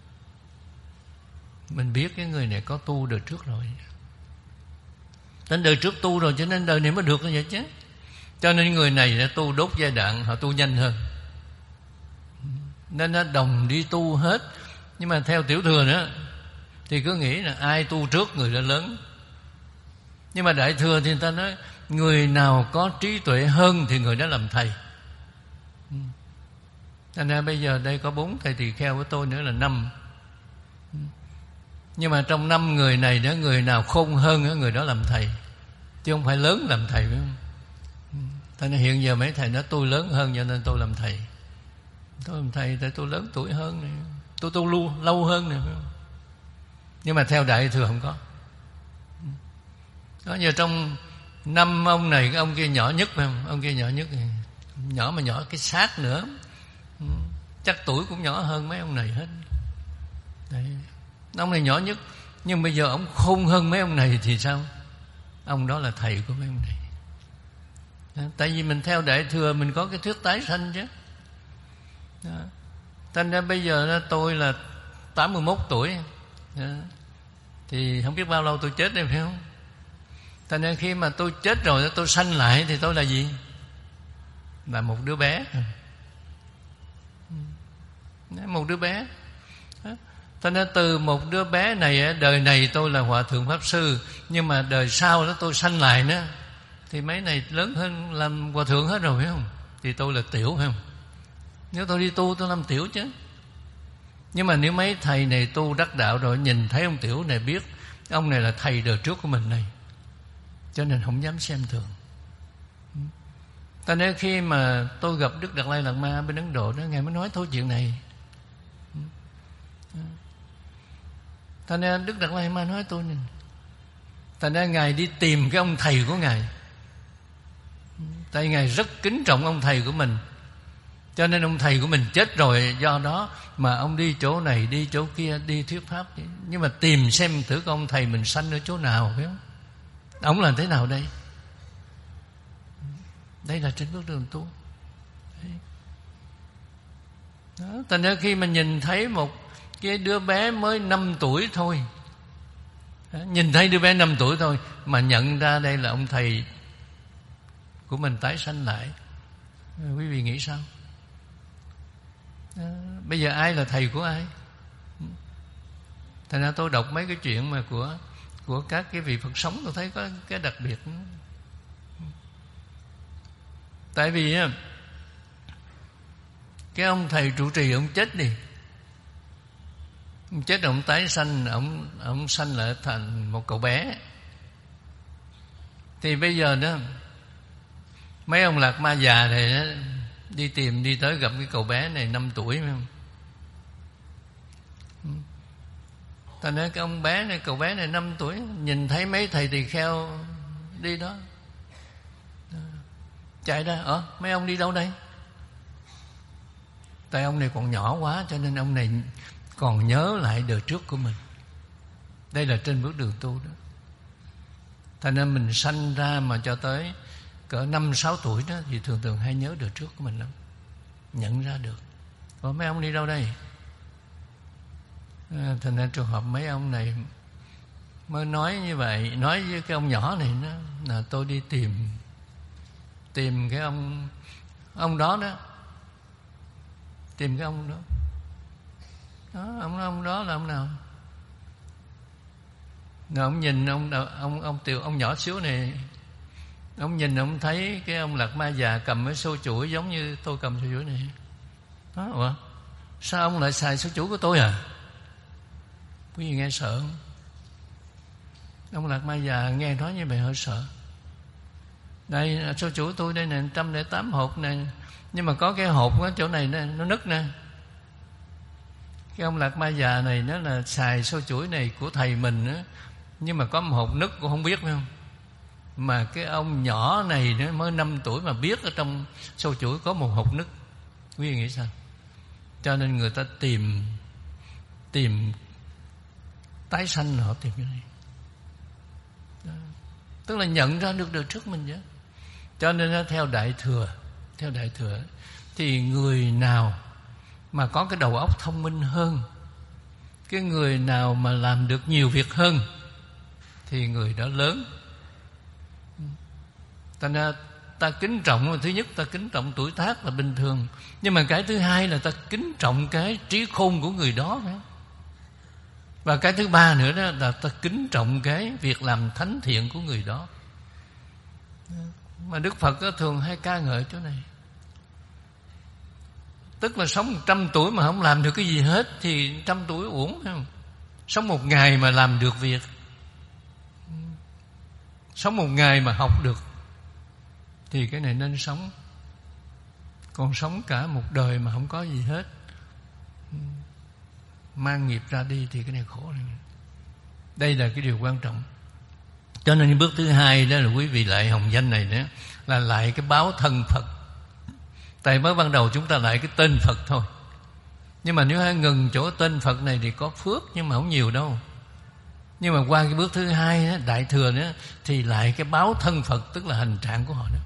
S1: Mình biết cái người này có tu đời trước rồi, đến đời trước tu rồi, cho nên đời này mới được như vậy chứ. Cho nên người này đã tu đốt giai đoạn, họ tu nhanh hơn, nên nó đồng đi tu hết. Nhưng mà theo tiểu thừa nữa thì cứ nghĩ là ai tu trước người đó lớn, Nhưng mà Đại Thừa thì người ta nói người nào có trí tuệ hơn thì người đó làm thầy. Thành ra bây giờ đây có bốn thầy tỳ kheo của tôi nữa là năm. Nhưng mà trong năm người này đó, người nào khôn hơn người đó làm thầy, chứ không phải lớn làm thầy, phải không? Thành ra hiện giờ mấy thầy nói tôi lớn hơn cho nên tôi làm thầy. Tôi làm thầy tại tôi lớn tuổi hơn này, tôi tu lâu, lâu hơn này, phải không? Nhưng mà theo Đại Thừa không có. Đó, giờ trong năm ông này, cái ông kia nhỏ nhất, phải không? Ông kia nhỏ nhất, nhỏ mà nhỏ cái xác nữa, chắc tuổi cũng nhỏ hơn mấy ông này hết. Đấy. Ông này nhỏ nhất, nhưng bây giờ ông khôn hơn mấy ông này thì sao? Ông đó là thầy của mấy ông này. Đó. Tại vì mình theo Đại Thừa mình có cái thuyết tái sanh chứ. Đó. Thành ra bây giờ đó, tôi là tám mươi mốt tuổi. Đó. Thì không biết bao lâu tôi chết đây, phải không? Thành ra khi mà tôi chết rồi tôi sanh lại thì tôi là gì? Là một đứa bé. Một đứa bé. Thành ra từ một đứa bé này, đời này tôi là Hòa Thượng Pháp Sư, nhưng mà đời sau đó tôi sanh lại nữa thì mấy này lớn hơn làm Hòa Thượng hết rồi, phải không? Thì tôi là tiểu, phải không? Nếu tôi đi tu tôi làm tiểu chứ. Nhưng mà nếu mấy thầy này tu đắc đạo rồi, nhìn thấy ông tiểu này biết ông này là thầy đời trước của mình này, cho nên không dám xem thường. Cho nên khi mà tôi gặp Đức Đạt Lai Lạt Ma bên Ấn Độ đó, Ngài mới nói thôi chuyện này. Thành ra Đức Đạt Lai Lạt Ma nói tôi này. Thành ra Ngài đi tìm cái ông thầy của Ngài. Tại Ngài rất kính trọng ông thầy của mình, cho nên ông thầy của mình chết rồi, do đó mà ông đi chỗ này đi chỗ kia, đi thuyết pháp. Nhưng mà tìm xem thử ông thầy mình sanh ở chỗ nào, phải không? Ông làm thế nào đây? Đây là trên bước đường tu. Đó, thành ra khi mà nhìn thấy một cái đứa bé mới năm tuổi thôi, nhìn thấy đứa bé năm tuổi thôi mà nhận ra đây là ông thầy của mình tái sanh lại, quý vị nghĩ sao? Đó, bây giờ ai là thầy của ai? Thành ra tôi đọc mấy cái chuyện mà của của các cái vị Phật sống, tôi thấy có cái đặc biệt. Tại vì cái ông thầy trụ trì ông chết đi, ông chết rồi ông tái sanh, ông ông sanh lại thành một cậu bé. Thì bây giờ đó mấy ông Lạc Ma già này đó, đi tìm đi tới gặp cái cậu bé này năm tuổi, phải không? Thành ra cái ông bé này, cậu bé này năm tuổi, nhìn thấy mấy thầy tỳ kheo đi đó, chạy ra, ờ mấy ông đi đâu đây? Tại ông này còn nhỏ quá, cho nên ông này còn nhớ lại đời trước của mình. Đây là trên bước đường tu đó. Thành ra mình sanh ra mà cho tới cỡ năm sáu tuổi đó thì thường thường hay nhớ đời trước của mình lắm, nhận ra được. Ủa mấy ông đi đâu đây? À, thành ra trường hợp mấy ông này mới nói như vậy, nói với cái ông nhỏ này đó, là tôi đi tìm tìm cái ông ông đó đó, tìm cái ông đó. Đó, ông ông đó là ông nào? Rồi ông nhìn ông ông ông tiểu ông nhỏ xíu này, ông nhìn ông thấy cái ông Lạc Ma già cầm cái xô chuỗi giống như tôi cầm xô chuỗi này. Đó, ủa? Sao ông lại xài xô chuỗi của tôi à? Quý vị nghe sợ không? Ông Lạc Ma già nghe nói như vậy hơi sợ. Đây xô chuỗi tôi đây nè, một trăm lẻ tám hộp này, nhưng mà có cái hộp ở chỗ này nè, nó nứt nè. Cái ông Lạc Ma già này nó là xài xô chuỗi này của thầy mình á, nhưng mà có một hộp nứt cũng không biết, phải không? Mà cái ông nhỏ này nó mới năm tuổi mà biết ở trong xô chuỗi có một hộp nứt. Quý vị nghĩ sao? Cho nên người ta tìm tìm tái sanh, họ tìm cái này. Đó. Tức là nhận ra được đời trước mình chứ. Cho nên nó theo Đại Thừa, theo Đại Thừa thì người nào mà có cái đầu óc thông minh hơn, cái người nào mà làm được nhiều việc hơn thì người đó lớn. Thành ra ta kính trọng, thứ nhất ta kính trọng tuổi tác là bình thường, nhưng mà cái thứ hai là ta kính trọng cái trí khôn của người đó. Và cái thứ ba nữa đó là ta kính trọng cái việc làm thánh thiện của người đó. Mà Đức Phật thường hay ca ngợi chỗ này. Tức là sống một trăm tuổi mà không làm được cái gì hết thì trăm tuổi uổng, phải không? Sống một ngày mà làm được việc, sống một ngày mà học được, thì cái này nên sống. Còn sống cả một đời mà không có gì hết, mang nghiệp ra đi, thì cái này khổ này. Đây là cái điều quan trọng. Cho nên bước thứ hai đó là quý vị lại hồng danh này nữa, là lại cái báo thân Phật. Tại mới ban đầu chúng ta lại cái tên Phật thôi. Nhưng mà nếu hay ngừng chỗ tên Phật này thì có phước, nhưng mà không nhiều đâu. Nhưng mà qua cái bước thứ hai đó, đại thừa nữa, thì lại cái báo thân Phật, tức là hành trạng của họ đó.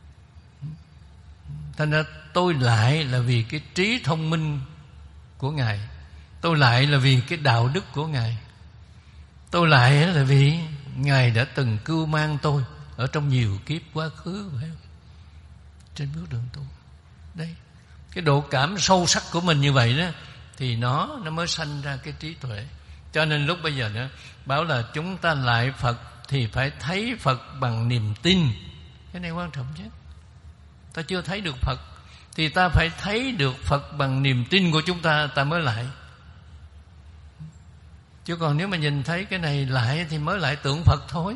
S1: Thành ra tôi lại là vì cái trí thông minh của Ngài, tôi lại là vì cái đạo đức của Ngài, tôi lại là vì Ngài đã từng cưu mang tôi ở trong nhiều kiếp quá khứ, phải không? Trên bước đường tu. Đây, cái độ cảm sâu sắc của mình như vậy đó, thì nó nó mới sanh ra cái trí tuệ. Cho nên lúc bây giờ nữa bảo là chúng ta lại Phật thì phải thấy Phật bằng niềm tin. Cái này quan trọng chứ. Ta chưa thấy được Phật thì ta phải thấy được Phật bằng niềm tin của chúng ta, ta mới lại. Chứ còn nếu mà nhìn thấy cái này lại thì mới lại tượng Phật thôi.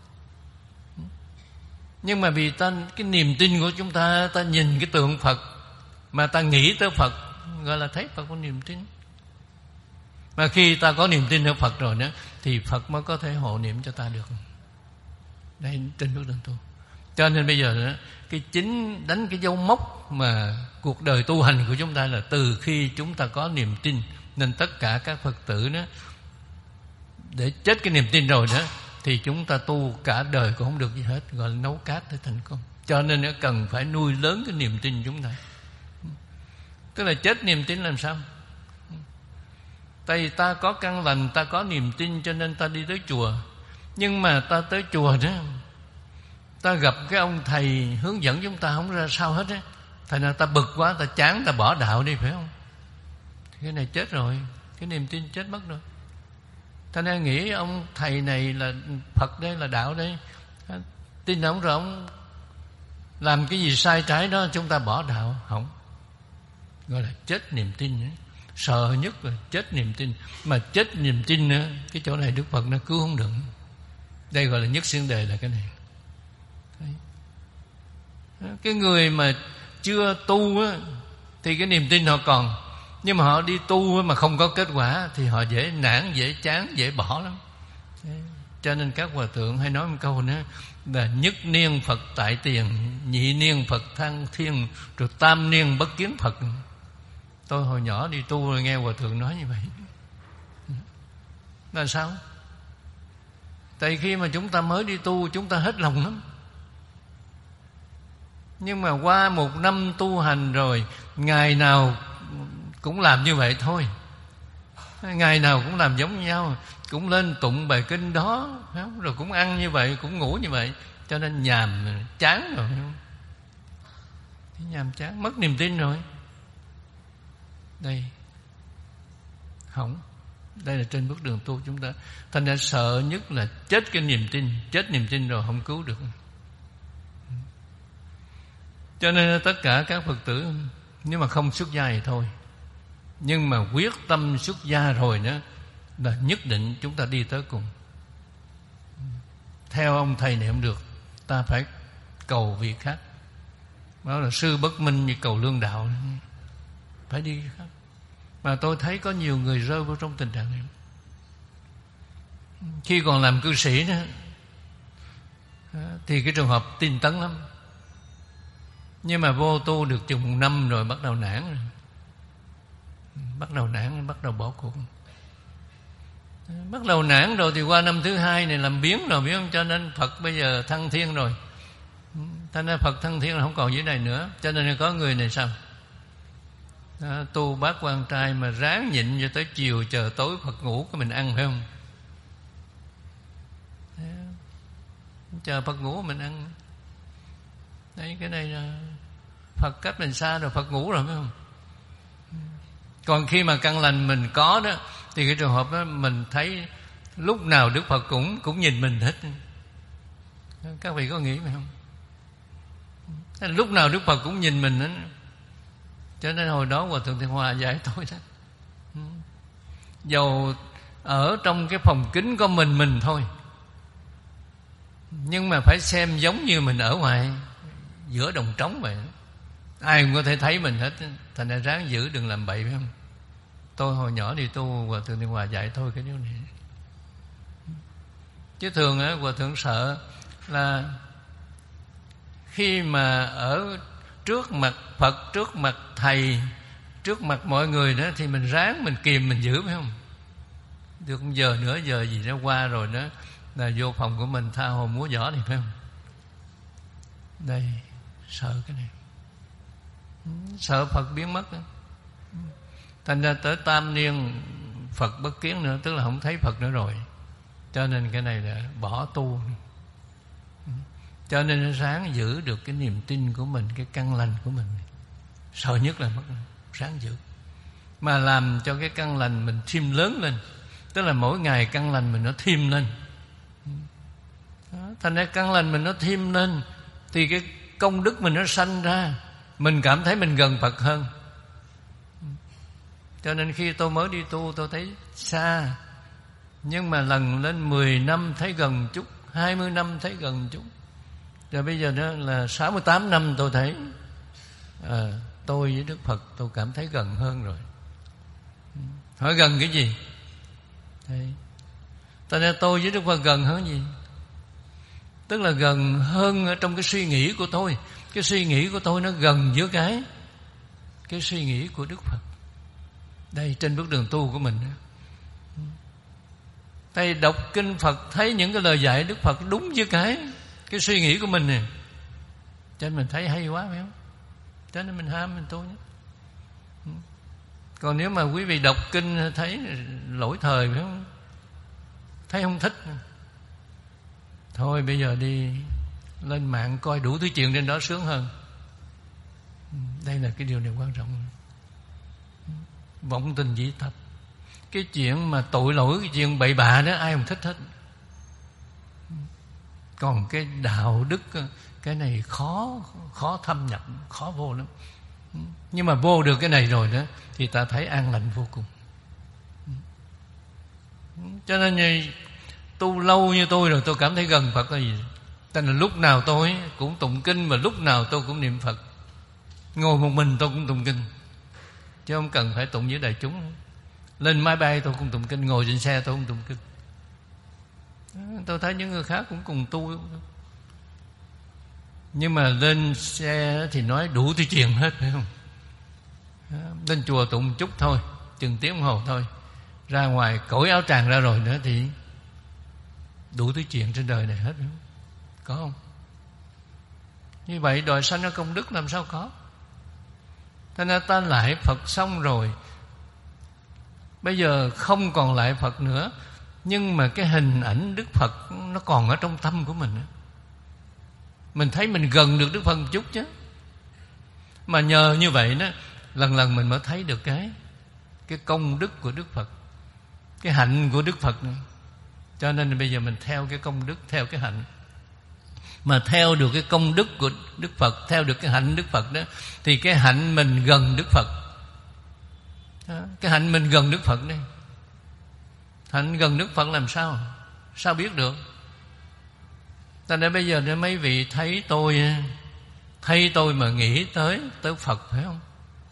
S1: Nhưng mà vì ta cái niềm tin của chúng ta, ta nhìn cái tượng Phật mà ta nghĩ tới Phật, gọi là thấy Phật có niềm tin. Mà khi ta có niềm tin ở Phật rồi đó, thì Phật mới có thể hộ niệm cho ta được. Đây trên bước đường tu. Cho nên bây giờ đó, cái chính đánh cái dấu mốc mà cuộc đời tu hành của chúng ta là từ khi chúng ta có niềm tin. Nên tất cả các Phật tử đó, để chết cái niềm tin rồi đó, thì chúng ta tu cả đời cũng không được gì hết, gọi là nấu cát để thành công. Cho nên nó cần phải nuôi lớn cái niềm tin chúng ta. Tức là chết niềm tin làm sao? Tại vì ta có căn lành, ta có niềm tin cho nên ta đi tới chùa. Nhưng mà ta tới chùa đó, ta gặp cái ông thầy hướng dẫn chúng ta không ra sao hết á, thành ra ta bực quá, ta chán, ta bỏ đạo đi, phải không? Cái này chết rồi, cái niềm tin chết mất rồi. Ta nên nghĩ ông thầy này là Phật đây, là đạo đây, tin ông rồi ông làm cái gì sai trái đó chúng ta bỏ đạo, không. Gọi là chết niềm tin nữa. Sợ nhất là chết niềm tin. Mà chết niềm tin nữa, cái chỗ này Đức Phật nó cứu không được. Đây gọi là nhất xuyên đề là cái này. Đấy. Cái người mà chưa tu á, thì cái niềm tin họ còn. Nhưng mà họ đi tu mà không có kết quả thì họ dễ nản, dễ chán, dễ bỏ lắm. Đấy. Cho nên các hòa thượng hay nói một câu nữa là nhất niên Phật tại tiền, nhị niên Phật thăng thiên, rồi tam niên bất kiến Phật. Tôi hồi nhỏ đi tu rồi nghe hòa thượng nói như vậy. Là sao? Tại khi mà chúng ta mới đi tu, chúng ta hết lòng lắm. Nhưng mà qua một năm tu hành rồi, ngày nào cũng làm như vậy thôi, ngày nào cũng làm giống nhau, cũng lên tụng bài kinh đó, rồi cũng ăn như vậy, cũng ngủ như vậy, cho nên nhàm chán rồi, nhàm chán, mất niềm tin rồi. Đây không, đây là trên bước đường tu chúng ta. Thành ra sợ nhất là chết cái niềm tin. Chết niềm tin rồi không cứu được. Cho nên tất cả các Phật tử, nếu mà không xuất gia thì thôi, nhưng mà quyết tâm xuất gia rồi nữa là nhất định chúng ta đi tới cùng. Theo ông thầy này không được, ta phải cầu việc khác. Đó là sư bất minh như cầu lương đạo, phải đi khác. Mà tôi thấy có nhiều người rơi vào trong tình trạng này. Khi còn làm cư sĩ đó, thì cái trường hợp tin tấn lắm. Nhưng mà vô tu được chừng một năm rồi bắt đầu nản rồi. Bắt đầu nản, bắt đầu bỏ cuộc. Bắt đầu nản rồi thì qua năm thứ hai này làm biến rồi, biết không? Cho nên Phật bây giờ thăng thiên rồi. Thành ra Phật thăng thiên là không còn dưới này nữa. Cho nên có người này sao? Đó, tu bát quan trai mà ráng nhịn cho tới chiều chờ tối Phật ngủ cái mình ăn, phải không? Đó. Chờ Phật ngủ mình ăn. Đấy, cái này là Phật cách mình xa rồi, Phật ngủ rồi, phải không? Còn khi mà căn lành mình có đó, Thì cái trường hợp đó mình thấy lúc nào Đức Phật cũng cũng nhìn mình hết. Các vị có nghĩ phải không? Lúc nào Đức Phật cũng nhìn mình hết. Cho nên hồi đó Hòa Thượng Thiện Hòa dạy tôi đó, dầu ở trong cái phòng kính có mình mình thôi, nhưng mà phải xem giống như mình ở ngoài giữa đồng trống vậy. Ai cũng có thể thấy mình hết. Thành ra ráng giữ, đừng làm bậy, phải không? Tôi hồi nhỏ đi tu, Hòa Thượng Thiện Hòa dạy tôi cái điều này. Chứ thường á, Hòa Thượng sợ là khi mà ở trước mặt Phật, trước mặt Thầy, trước mặt mọi người đó, thì mình ráng, mình kìm, mình giữ, phải không? Được một giờ nữa, giờ gì nó qua rồi đó là vô phòng của mình tha hồ múa giỏ thì phải không? Đây, sợ cái này, sợ Phật biến mất đó. Thành ra tới tam niên Phật bất kiến nữa, tức là không thấy Phật nữa rồi. Cho nên cái này là bỏ tu. Cho nên nó ráng giữ được cái niềm tin của mình, cái căn lành của mình. Sợ nhất là mất, ráng giữ. Mà làm cho cái căn lành mình thêm lớn lên. Tức là mỗi ngày căn lành mình nó thêm lên. Đó, thành ra căn lành mình nó thêm lên thì cái công đức mình nó sanh ra, mình cảm thấy mình gần Phật hơn. Cho nên khi tôi mới đi tu tôi thấy xa, nhưng mà lần lên mười năm thấy gần chút, hai mươi năm thấy gần chút. Rồi bây giờ đó là sáu mươi tám năm tôi thấy à, tôi với Đức Phật tôi cảm thấy gần hơn rồi. Hỏi gần cái gì? Đấy. Tại nên tôi với Đức Phật gần hơn gì? Tức là gần hơn ở trong cái suy nghĩ của tôi. Cái suy nghĩ của tôi nó gần với cái Cái suy nghĩ của Đức Phật. Đây, trên bước đường tu của mình. Đây, đọc kinh Phật thấy những cái lời dạy Đức Phật đúng với cái Cái suy nghĩ của mình này. Cho nên mình thấy hay quá, phải không? Cho nên mình ham, mình tu nhé. Còn nếu mà quý vị đọc kinh thấy lỗi thời, phải không? Thấy không thích, thôi bây giờ đi lên mạng coi đủ thứ chuyện trên đó sướng hơn. Đây là cái điều này quan trọng. Vọng tình dĩ tập. Cái chuyện mà tội lỗi, cái chuyện bậy bạ đó ai không thích hết. Còn cái đạo đức, cái này khó khó thâm nhập, khó vô lắm. Nhưng mà vô được cái này rồi đó thì ta thấy an lành vô cùng. Cho nên như tu lâu như tôi rồi tôi cảm thấy gần Phật là gì? Tức là lúc nào tôi cũng tụng kinh, mà lúc nào tôi cũng niệm Phật. Ngồi một mình tôi cũng tụng kinh, chứ không cần phải tụng với đại chúng. Lên máy bay tôi cũng tụng kinh, ngồi trên xe tôi cũng tụng kinh. Tôi thấy những người khác cũng cùng tu, nhưng mà lên xe thì nói đủ thứ chuyện hết, phải không? Lên chùa tụng chút thôi, chừng tiếng đồng hồ thôi. Ra ngoài cởi áo tràng ra rồi nữa thì đủ thứ chuyện trên đời này hết, phải không? Có không? Như vậy đòi sanh ra công đức làm sao có? Thế nên ta lại Phật xong rồi, bây giờ không còn lại Phật nữa, nhưng mà cái hình ảnh Đức Phật nó còn ở trong tâm của mình. Mình thấy mình gần được Đức Phật một chút chứ. Mà nhờ như vậy đó, lần lần mình mới thấy được cái Cái công đức của Đức Phật, cái hạnh của Đức Phật nữa. Cho nên bây giờ mình theo cái công đức, theo cái hạnh. Mà theo được cái công đức của Đức Phật, theo được cái hạnh Đức Phật đó, thì cái hạnh mình gần Đức Phật đó. Cái hạnh mình gần Đức Phật đấy. Hạnh gần Đức Phật làm sao? Sao biết được? Tại nên bây giờ nên mấy vị thấy tôi, thấy tôi mà nghĩ tới tới Phật, phải không?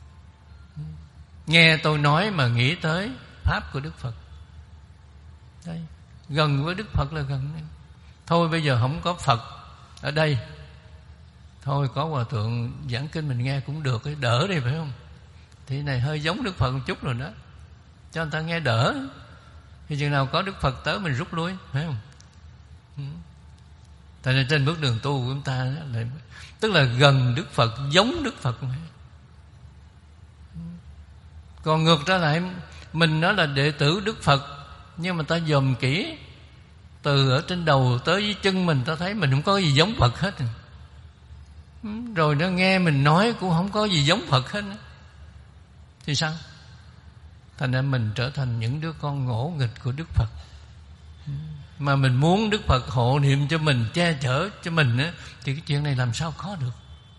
S1: Nghe tôi nói mà nghĩ tới pháp của Đức Phật. Đây, gần với Đức Phật là gần đấy. Thôi bây giờ không có Phật ở đây, thôi có hòa thượng giảng kinh mình nghe cũng được, đỡ đi, phải không? Thì này hơi giống Đức Phật một chút rồi đó, cho người ta nghe đỡ. Thì chừng nào có Đức Phật tới mình rút lui, phải không? Tại nên trên bước đường tu của chúng ta là, tức là gần Đức Phật, giống Đức Phật. Còn ngược trở lại, mình nói là đệ tử Đức Phật, nhưng mà ta dòm kỹ, từ ở trên đầu tới dưới chân mình, ta thấy mình không có gì giống Phật hết. Rồi nó nghe mình nói cũng không có gì giống Phật hết. Thì sao? Thành ra mình trở thành những đứa con ngỗ nghịch của Đức Phật. Mà mình muốn Đức Phật hộ niệm cho mình, che chở cho mình á, thì cái chuyện này làm sao có được.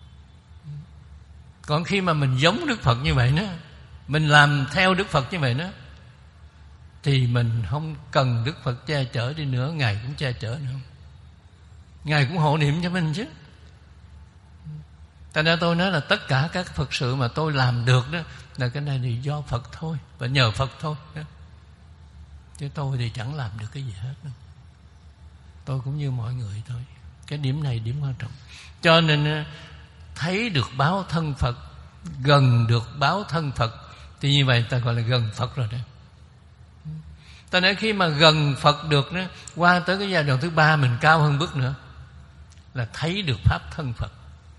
S1: Còn khi mà mình giống Đức Phật như vậy đó, mình làm theo Đức Phật như vậy đó, thì mình không cần Đức Phật che chở đi nữa, Ngài cũng che chở nữa, Ngài cũng hộ niệm cho mình chứ. Thành ra tôi nói là tất cả các Phật sự mà tôi làm được đó, là cái này thì do Phật thôi, và nhờ Phật thôi đó. Chứ tôi thì chẳng làm được cái gì hết đâu. Tôi cũng như mọi người thôi. Cái điểm này điểm quan trọng. Cho nên thấy được báo thân Phật, gần được báo thân Phật, thì như vậy ta gọi là gần Phật rồi đó. Ta nói khi mà gần Phật được đó, qua tới cái giai đoạn thứ ba mình cao hơn bước nữa, là thấy được pháp thân Phật.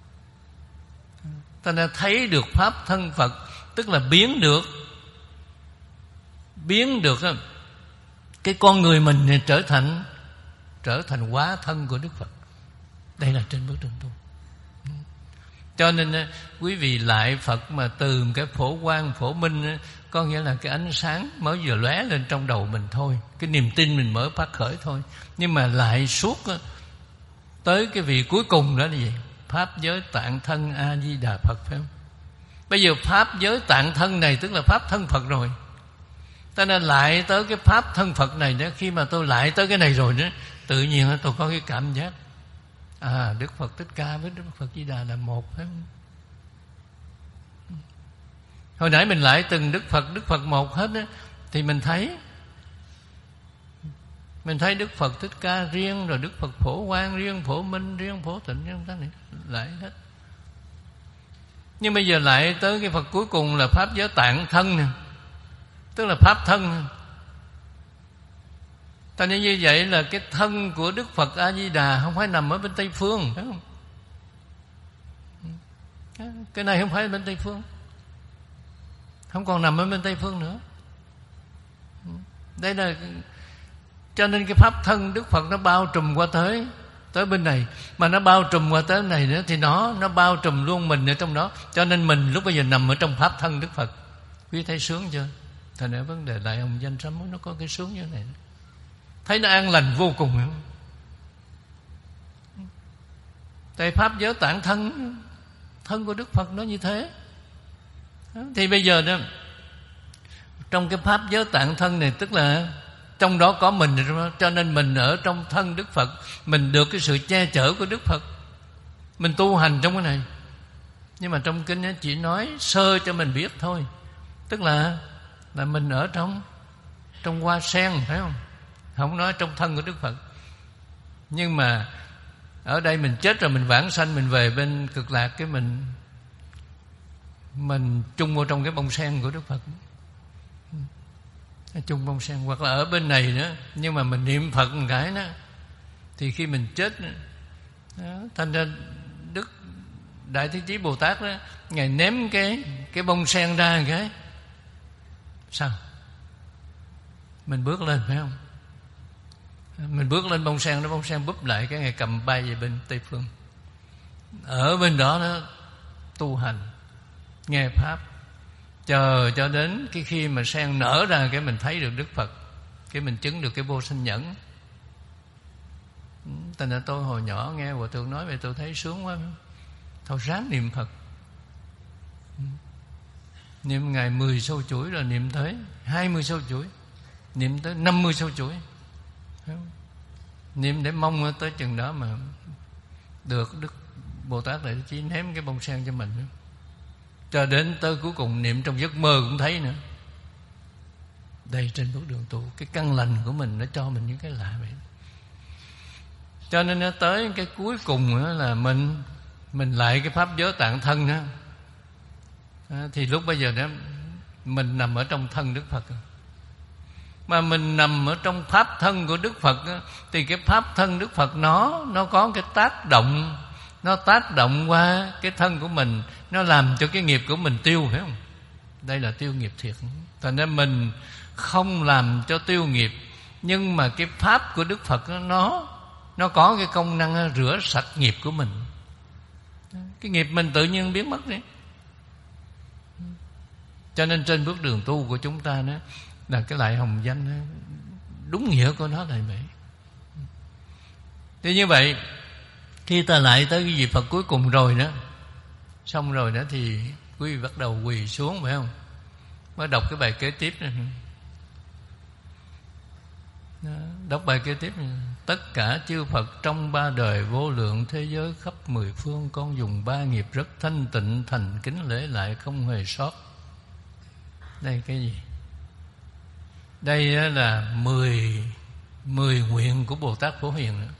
S1: Ta nói thấy được pháp thân Phật, tức là biến được biến được cái con người mình này trở thành trở thành hóa thân của Đức Phật. Đây là trên bước đường tu. Cho nên quý vị lại Phật mà từ cái phổ quang phổ minh, có nghĩa là cái ánh sáng mới vừa lóe lên trong đầu mình thôi, cái niềm tin mình mới phát khởi thôi. Nhưng mà lại suốt tới cái vị cuối cùng đó là gì? Pháp giới tạng thân A Di Đà Phật, phải không? Bây giờ pháp giới tạng thân này tức là pháp thân Phật rồi. Ta nên lại tới cái pháp thân Phật này đó. Khi mà tôi lại tới cái này rồi đó, tự nhiên tôi có cái cảm giác à, Đức Phật Thích Ca với Đức Phật Di Đà là một, phải không? Hồi nãy mình lại từng Đức Phật, Đức Phật một hết đó, thì mình thấy Mình thấy Đức Phật Thích Ca riêng, rồi Đức Phật Phổ Quang riêng, Phổ Minh riêng, Phổ Tịnh riêng, ta này lại hết. Nhưng bây giờ lại tới cái Phật cuối cùng là pháp giới tạng thân nè, tức là pháp thân. Ta nên như vậy là cái thân của Đức Phật A Di Đà không phải nằm ở bên Tây phương, phải không? Cái này không phải bên Tây phương, không còn nằm ở bên Tây phương nữa. Đây là cho nên cái pháp thân Đức Phật nó bao trùm qua tới tới bên này, mà nó bao trùm qua tới này nữa, thì nó nó bao trùm luôn mình ở trong đó. Cho nên mình lúc bây giờ nằm ở trong pháp thân Đức Phật. Quý thấy sướng chưa? Thành ra vấn đề Đại Hồng Danh Sám nó có cái sướng như thế này, thấy nó an lành vô cùng, hiểu không? Tại pháp giới tạng thân, thân của Đức Phật nó như thế. Thì bây giờ đó, trong cái pháp giới tạng thân này, tức là trong đó có mình, cho nên mình ở trong thân Đức Phật, mình được cái sự che chở của Đức Phật, mình tu hành trong cái này. Nhưng mà trong kinh chỉ nói sơ cho mình biết thôi, tức là là mình ở trong trong hoa sen, phải không? Không nói trong thân của Đức Phật. Nhưng mà ở đây mình chết rồi, mình vãng sanh, mình về bên cực lạc, cái mình mình chung vào trong cái bông sen của Đức Phật, chung bông sen. Hoặc là ở bên này nữa, nhưng mà mình niệm Phật một cái đó, thì khi mình chết đó, thành ra Đức Đại Thế Chí Bồ Tát đó, Ngài ném cái cái bông sen ra một cái, sao? Mình bước lên, phải không? Mình bước lên bông sen, nó bông sen búp lại, cái Ngài cầm bay về bên Tây phương. Ở bên đó nó tu hành, nghe Pháp, chờ cho đến cái khi mà sen nở ra, cái mình thấy được Đức Phật, cái mình chứng được cái vô sinh nhẫn. Thành ra tôi hồi nhỏ nghe Hòa Thượng nói vậy, tôi thấy sướng quá. Thôi ráng niệm Phật, niệm ngày mười sâu chuỗi, rồi niệm tới hai mươi sâu chuỗi, niệm tới năm mươi sâu chuỗi, niệm để mong tới chừng đó mà được Đức Bồ Tát Đại Thế Chí ném cái bông sen cho mình, cho đến tới cuối cùng niệm trong giấc mơ cũng thấy nữa. Đây trên bước đường tu, cái căn lành của mình nó cho mình những cái lạ vậy. Cho nên nó tới cái cuối cùng là mình mình lại cái pháp giới tạng thân đó, thì lúc bây giờ đó mình nằm ở trong thân Đức Phật. Mà mình nằm ở trong pháp thân của Đức Phật đó, thì cái pháp thân Đức Phật nó nó có cái tác động, nó tác động qua cái thân của mình, nó làm cho cái nghiệp của mình tiêu, phải không? Đây là tiêu nghiệp thiệt. Thành ra mình không làm cho tiêu nghiệp, nhưng mà cái pháp của Đức Phật đó, nó nó có cái công năng rửa sạch nghiệp của mình. Cái nghiệp mình tự nhiên biến mất đi. Cho nên trên bước đường tu của chúng ta đó là cái lại hồng danh đó, đúng nghĩa của nó là vậy. Thì như vậy khi ta lại tới cái dịp Phật cuối cùng rồi đó, xong rồi đó thì quý vị bắt đầu quỳ xuống, phải không? Mới đọc cái bài kế tiếp này. Đó, đọc bài kế tiếp này. Tất cả chư Phật trong ba đời vô lượng thế giới khắp mười phương, con dùng ba nghiệp rất thanh tịnh thành kính lễ lại không hề sót. Đây cái gì? Đây là mười mười nguyện của Bồ Tát Phổ Hiền nữa.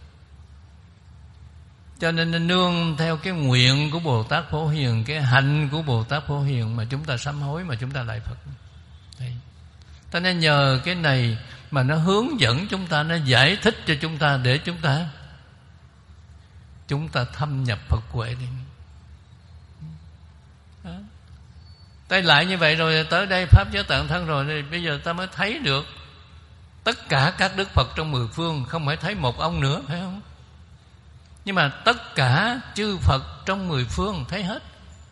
S1: Cho nên nương theo cái nguyện của Bồ Tát Phổ Hiền, cái hạnh của Bồ Tát Phổ Hiền mà chúng ta sám hối, mà chúng ta lại Phật. Đây. Cho nên nhờ cái này mà nó hướng dẫn chúng ta, nó giải thích cho chúng ta để chúng ta chúng ta thâm nhập Phật huệ đi. Đó. Tay lại như vậy rồi, tới đây Pháp giới tạng thân rồi, thì bây giờ ta mới thấy được tất cả các Đức Phật trong mười phương, không phải thấy một ông nữa, phải không? Nhưng mà tất cả chư Phật trong mười phương thấy hết.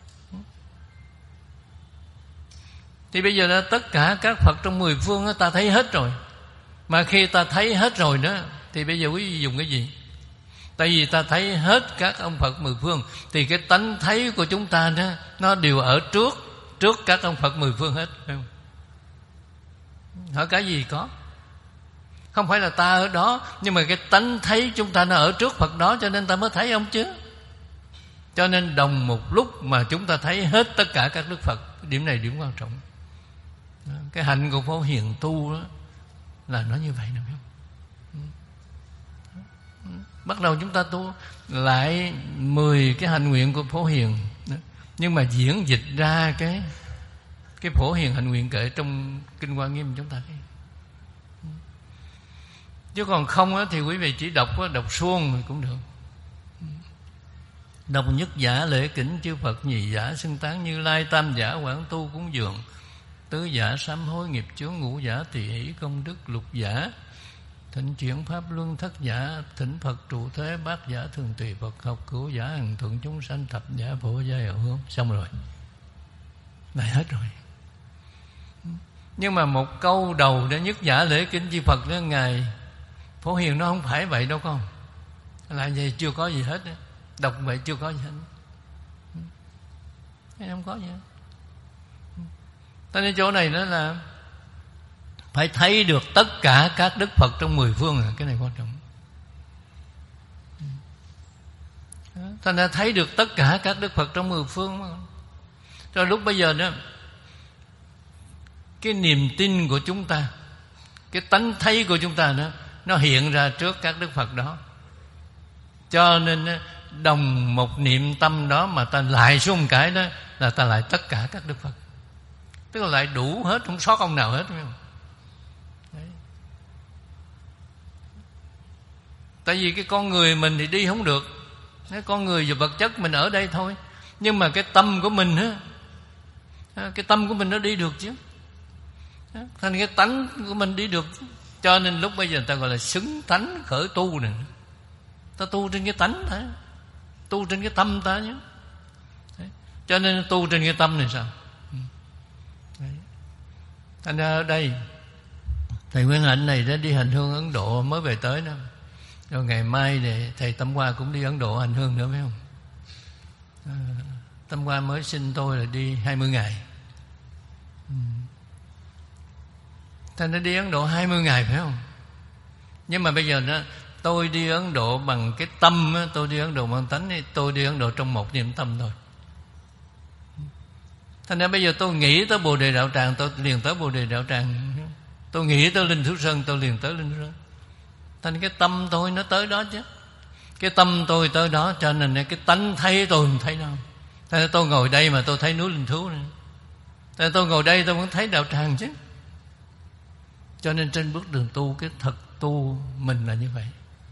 S1: Thì bây giờ đó, tất cả các Phật trong mười phương đó, ta thấy hết rồi. Mà khi ta thấy hết rồi đó, thì bây giờ quý vị dùng cái gì? Tại vì ta thấy hết các ông Phật mười phương, thì cái tánh thấy của chúng ta đó, nó đều ở trước Trước các ông Phật mười phương hết, phải không? Hỏi cái gì có? Không phải là ta ở đó, nhưng mà cái tánh thấy chúng ta nó ở trước Phật đó, cho nên ta mới thấy ông chứ. Cho nên đồng một lúc mà chúng ta thấy hết tất cả các Đức Phật. Điểm này điểm quan trọng. Cái hạnh của Phổ Hiền tu đó là nó như vậy nè, phải không? Bắt đầu chúng ta tu lại mười cái hạnh nguyện của Phổ Hiền, nhưng mà diễn dịch ra cái cái Phổ Hiền hạnh nguyện kệ trong Kinh Hoa Nghiêm chúng ta thấy. Chứ còn không á, thì quý vị chỉ đọc đọc suông cũng được. Đọc nhất giả lễ kính chư Phật, nhì giả xưng tán Như Lai, tam giả quảng tu cúng dường, tứ giả sám hối nghiệp chướng, ngũ giả tỳ hỷ công đức, lục giả thịnh chuyển pháp luân, thất giả thỉnh Phật trụ thế, bát giả thường tùy Phật học, cửu giả hằng thuận chúng sanh, thập giả phổ giai hậu hướng. Xong rồi, này hết rồi. Nhưng mà một câu đầu để nhất giả lễ kính chư Phật đó, Ngài Phổ Hiền nó không phải vậy đâu con. Là vậy, chưa có gì hết đó. Đọc vậy chưa có gì hết, không có gì hết. Cho nên chỗ này đó là phải thấy được tất cả các Đức Phật trong mười phương là cái này quan trọng. Thành ra thấy được tất cả các Đức Phật trong mười phương. Rồi lúc bây giờ đó, cái niềm tin của chúng ta, cái tánh thấy của chúng ta đó, nó hiện ra trước các Đức Phật đó. Cho nên đồng một niệm tâm đó mà ta lại xuống một cái đó là ta lại tất cả các Đức Phật. Tức là lại đủ hết, không sót ông nào hết, phải không? Đấy. Tại vì cái con người mình thì đi không được. Cái con người và vật chất mình ở đây thôi. Nhưng mà cái tâm của mình á, cái tâm của mình nó đi được chứ. Thành cái tánh của mình đi được. Cho nên lúc bây giờ người ta gọi là xứng tánh khởi tu này. Ta tu trên cái tánh thôi, tu trên cái tâm ta nhé. Đấy. Cho nên tu trên cái tâm này sao? Đấy. Thành ra ở đây thầy Nguyên Hạnh này đã đi hành hương Ấn Độ, mới về tới đó. Rồi ngày mai thì thầy Tâm Hoa cũng đi Ấn Độ hành hương nữa, phải không? À, Tâm Hoa mới xin tôi là đi hai mươi ngày. Ừ. Thành ra đi Ấn Độ hai mươi ngày, phải không? Nhưng mà bây giờ đó, tôi đi Ấn Độ bằng cái tâm, tôi đi Ấn Độ bằng tánh, tôi đi Ấn Độ trong một niệm tâm thôi. Thành ra bây giờ tôi nghĩ tới Bồ Đề Đạo Tràng, tôi liền tới Bồ Đề Đạo Tràng. Tôi nghĩ tới Linh Thú Sơn, tôi liền tới Linh Thú Sơn. Thành cái tâm tôi nó tới đó chứ. Cái tâm tôi tới đó, cho nên cái tánh thấy tôi không thấy đâu. Thành ra tôi ngồi đây mà tôi thấy núi Linh Thú này. Thành ra tôi ngồi đây tôi vẫn thấy Đạo Tràng chứ. Cho nên trên bước đường tu, cái thật tu mình là như vậy.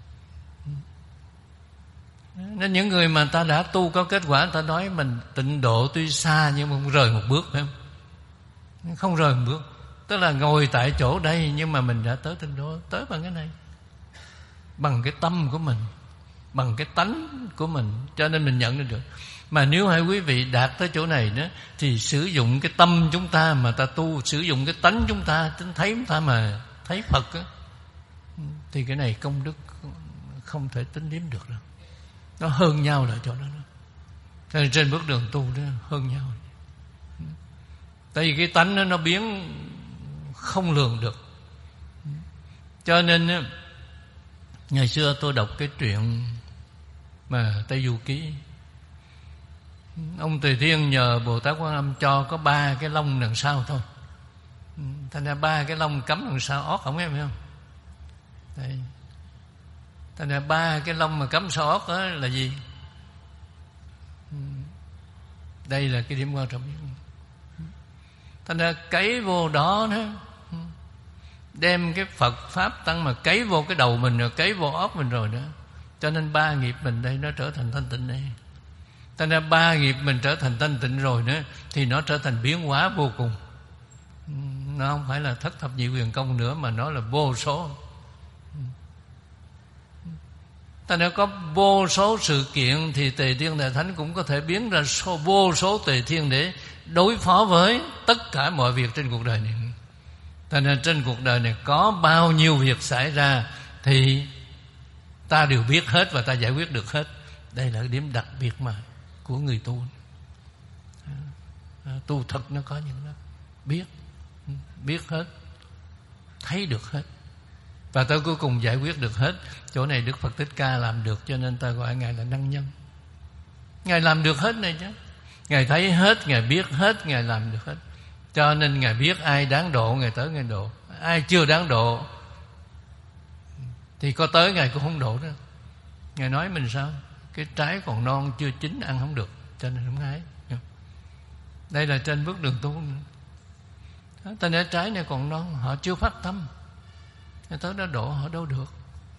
S1: Nên những người mà ta đã tu có kết quả, ta nói mình tịnh độ tuy xa nhưng mà không rời một bước, phải không? Không rời một bước. Tức là ngồi tại chỗ đây, nhưng mà mình đã tới tịnh độ. Tới bằng cái này, bằng cái tâm của mình, bằng cái tánh của mình. Cho nên mình nhận được. Mà nếu hai quý vị đạt tới chỗ này đó, thì sử dụng cái tâm chúng ta mà ta tu, sử dụng cái tánh chúng ta, tính thấy chúng ta mà thấy Phật đó, thì cái này công đức không thể tính đếm được đâu. Nó hơn nhau là chỗ đó. Thế nên trên bước đường tu đó hơn nhau. Tại vì cái tánh đó, nó biến không lường được. Cho nên ngày xưa tôi đọc cái truyện mà Tây Du Ký, ông Tề Thiên nhờ Bồ Tát Quan Âm cho có ba cái lông đằng sau thôi. Thành ra ba cái lông cắm đằng sau ót, không em hiểu không? Đây. Thành ra ba cái lông mà cắm sau ót đó là gì? Đây là cái điểm quan trọng. Thành ra cấy vô đó đó, đem cái Phật Pháp Tăng mà cấy vô cái đầu mình rồi, cấy vô óc mình rồi đó. Cho nên ba nghiệp mình đây nó trở thành thanh tịnh đây. Thành ra ba nghiệp mình trở thành thanh tịnh rồi nữa, thì nó trở thành biến hóa vô cùng. Nó không phải là thất thập nhị huyền công nữa, mà nó là vô số. Thành ra có vô số sự kiện, thì Tề Thiên Đại Thánh cũng có thể biến ra số, vô số Tề Thiên để đối phó với tất cả mọi việc trên cuộc đời này. Thành ra trên cuộc đời này có bao nhiêu việc xảy ra thì ta đều biết hết và ta giải quyết được hết. Đây là cái điểm đặc biệt mà của người tu. Tu thật nó có những đó, biết biết hết, thấy được hết, và tới cuối cùng giải quyết được hết. Chỗ này Đức Phật Thích Ca làm được, cho nên ta gọi Ngài là năng nhân. Ngài làm được hết này chứ. Ngài thấy hết, Ngài biết hết, Ngài làm được hết. Cho nên Ngài biết ai đáng độ, Ngài tới Ngài độ. Ai chưa đáng độ thì có tới Ngài cũng không độ đó. Ngài nói mình sao? Cái trái còn non chưa chín ăn không được, cho nên không hái. Đây là trên bước đường tu. Ta nói trái này còn non, họ chưa phát tâm, người tới đó độ họ đâu được.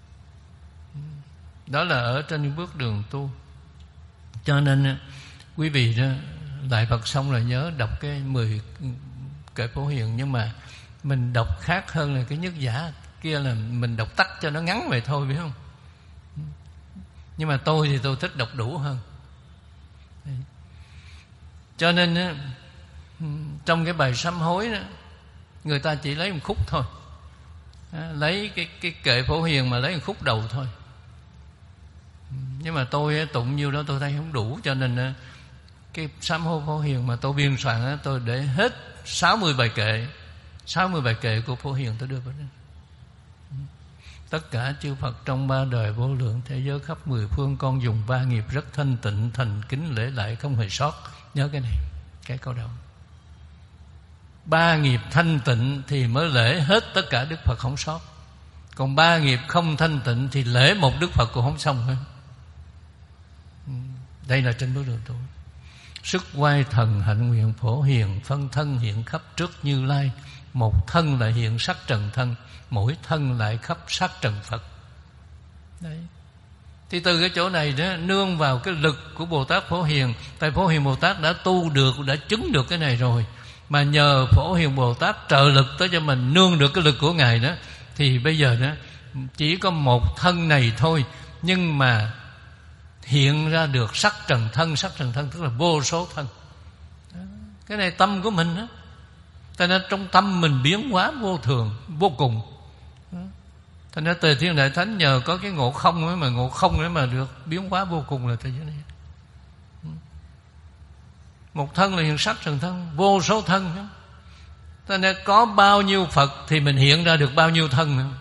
S1: Đó là ở trên bước đường tu. Cho nên quý vị đó, Đại Phật xong là nhớ đọc cái mười kệ Phổ Hiền. Nhưng mà mình đọc khác hơn là cái nhất giả kia, là mình đọc tắt cho nó ngắn vậy thôi, biết không? Nhưng mà tôi thì tôi thích đọc đủ hơn. Cho nên trong cái bài sám hối đó, người ta chỉ lấy một khúc thôi, lấy cái, cái kệ Phổ Hiền mà lấy một khúc đầu thôi. Nhưng mà tôi tụng nhiêu đó tôi thấy không đủ, cho nên cái sám hối Phổ Hiền mà tôi biên soạn, tôi để hết sáu mươi bài kệ, sáu mươi bài kệ của Phổ Hiền tôi đưa vào đó. Tất cả chư Phật trong ba đời vô lượng thế giới khắp mười phương, con dùng ba nghiệp rất thanh tịnh, thành kính lễ lại không hề sót. Nhớ cái này, cái câu đầu. Ba nghiệp thanh tịnh thì mới lễ hết tất cả Đức Phật không sót. Còn ba nghiệp không thanh tịnh thì lễ một Đức Phật cũng không xong hết. Đây là trên bước đường tu. Sức quay thần hạnh nguyện Phổ Hiền, phân thân hiện khắp trước Như Lai. Một thân lại hiện sắc trần thân, mỗi thân lại khắp sắc trần Phật. Đấy. Thì từ cái chỗ này đó, nương vào cái lực của Bồ Tát Phổ Hiền. Tại Phổ Hiền Bồ Tát đã tu được, đã chứng được cái này rồi, mà nhờ Phổ Hiền Bồ Tát trợ lực tới cho mình, nương được cái lực của Ngài đó, thì bây giờ đó chỉ có một thân này thôi, nhưng mà hiện ra được sắc trần thân. Sắc trần thân tức là vô số thân. Cái này tâm của mình đó. Cho nên trong tâm mình biến hóa vô thường, vô cùng. Cho nên Tề Thiên Đại Thánh nhờ có cái ngộ không ấy, mà ngộ không ấy mà được biến hóa vô cùng là thế giới này. Một thân là hiện sắc trần thân, vô số thân. Cho nên có bao nhiêu Phật thì mình hiện ra được bao nhiêu thân nữa.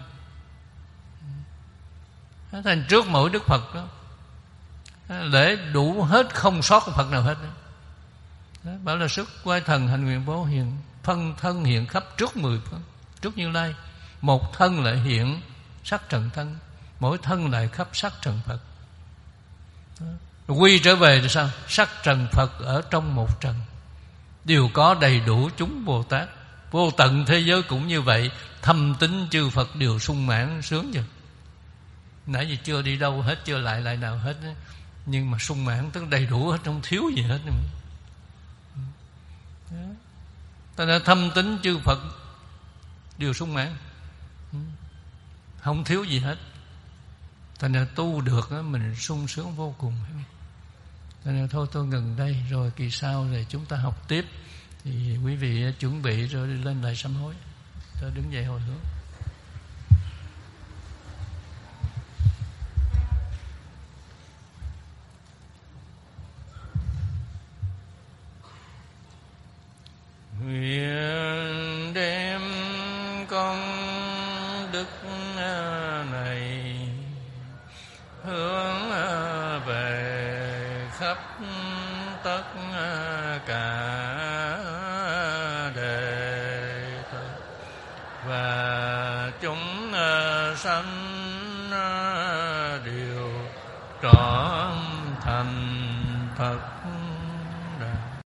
S1: Thành trước mỗi Đức Phật đó, lễ đủ hết, không sót Phật nào hết đó. Đó, bảo là sức quay thần hành nguyện Phổ Hiền, phân thân hiện khắp trước mười phương, trước Như Lai. Một thân lại hiện sắc trần thân, mỗi thân lại khắp sắc trần Phật. Đó. Quy trở về thì sao? Sắc trần Phật ở trong một trần, đều có đầy đủ chúng Bồ Tát. Vô tận thế giới cũng như vậy, thâm tín chư Phật đều sung mãn sướng chưa. Nãy giờ chưa đi đâu hết, chưa lại lại nào hết, nhưng mà sung mãn tức đầy đủ hết, không thiếu gì hết. Ta đã thâm tín chư Phật đều sung mãn, không thiếu gì hết. Thành ra tu được mình sung sướng vô cùng. Cho nên thôi tôi ngừng đây, rồi kỳ sau thì chúng ta học tiếp. Thì quý vị chuẩn bị rồi đi lên lại sám hối. Tôi đứng dậy hồi hướng. Nguyện đem công đức này hướng về khắp tất cả đệ tử và chúng sanh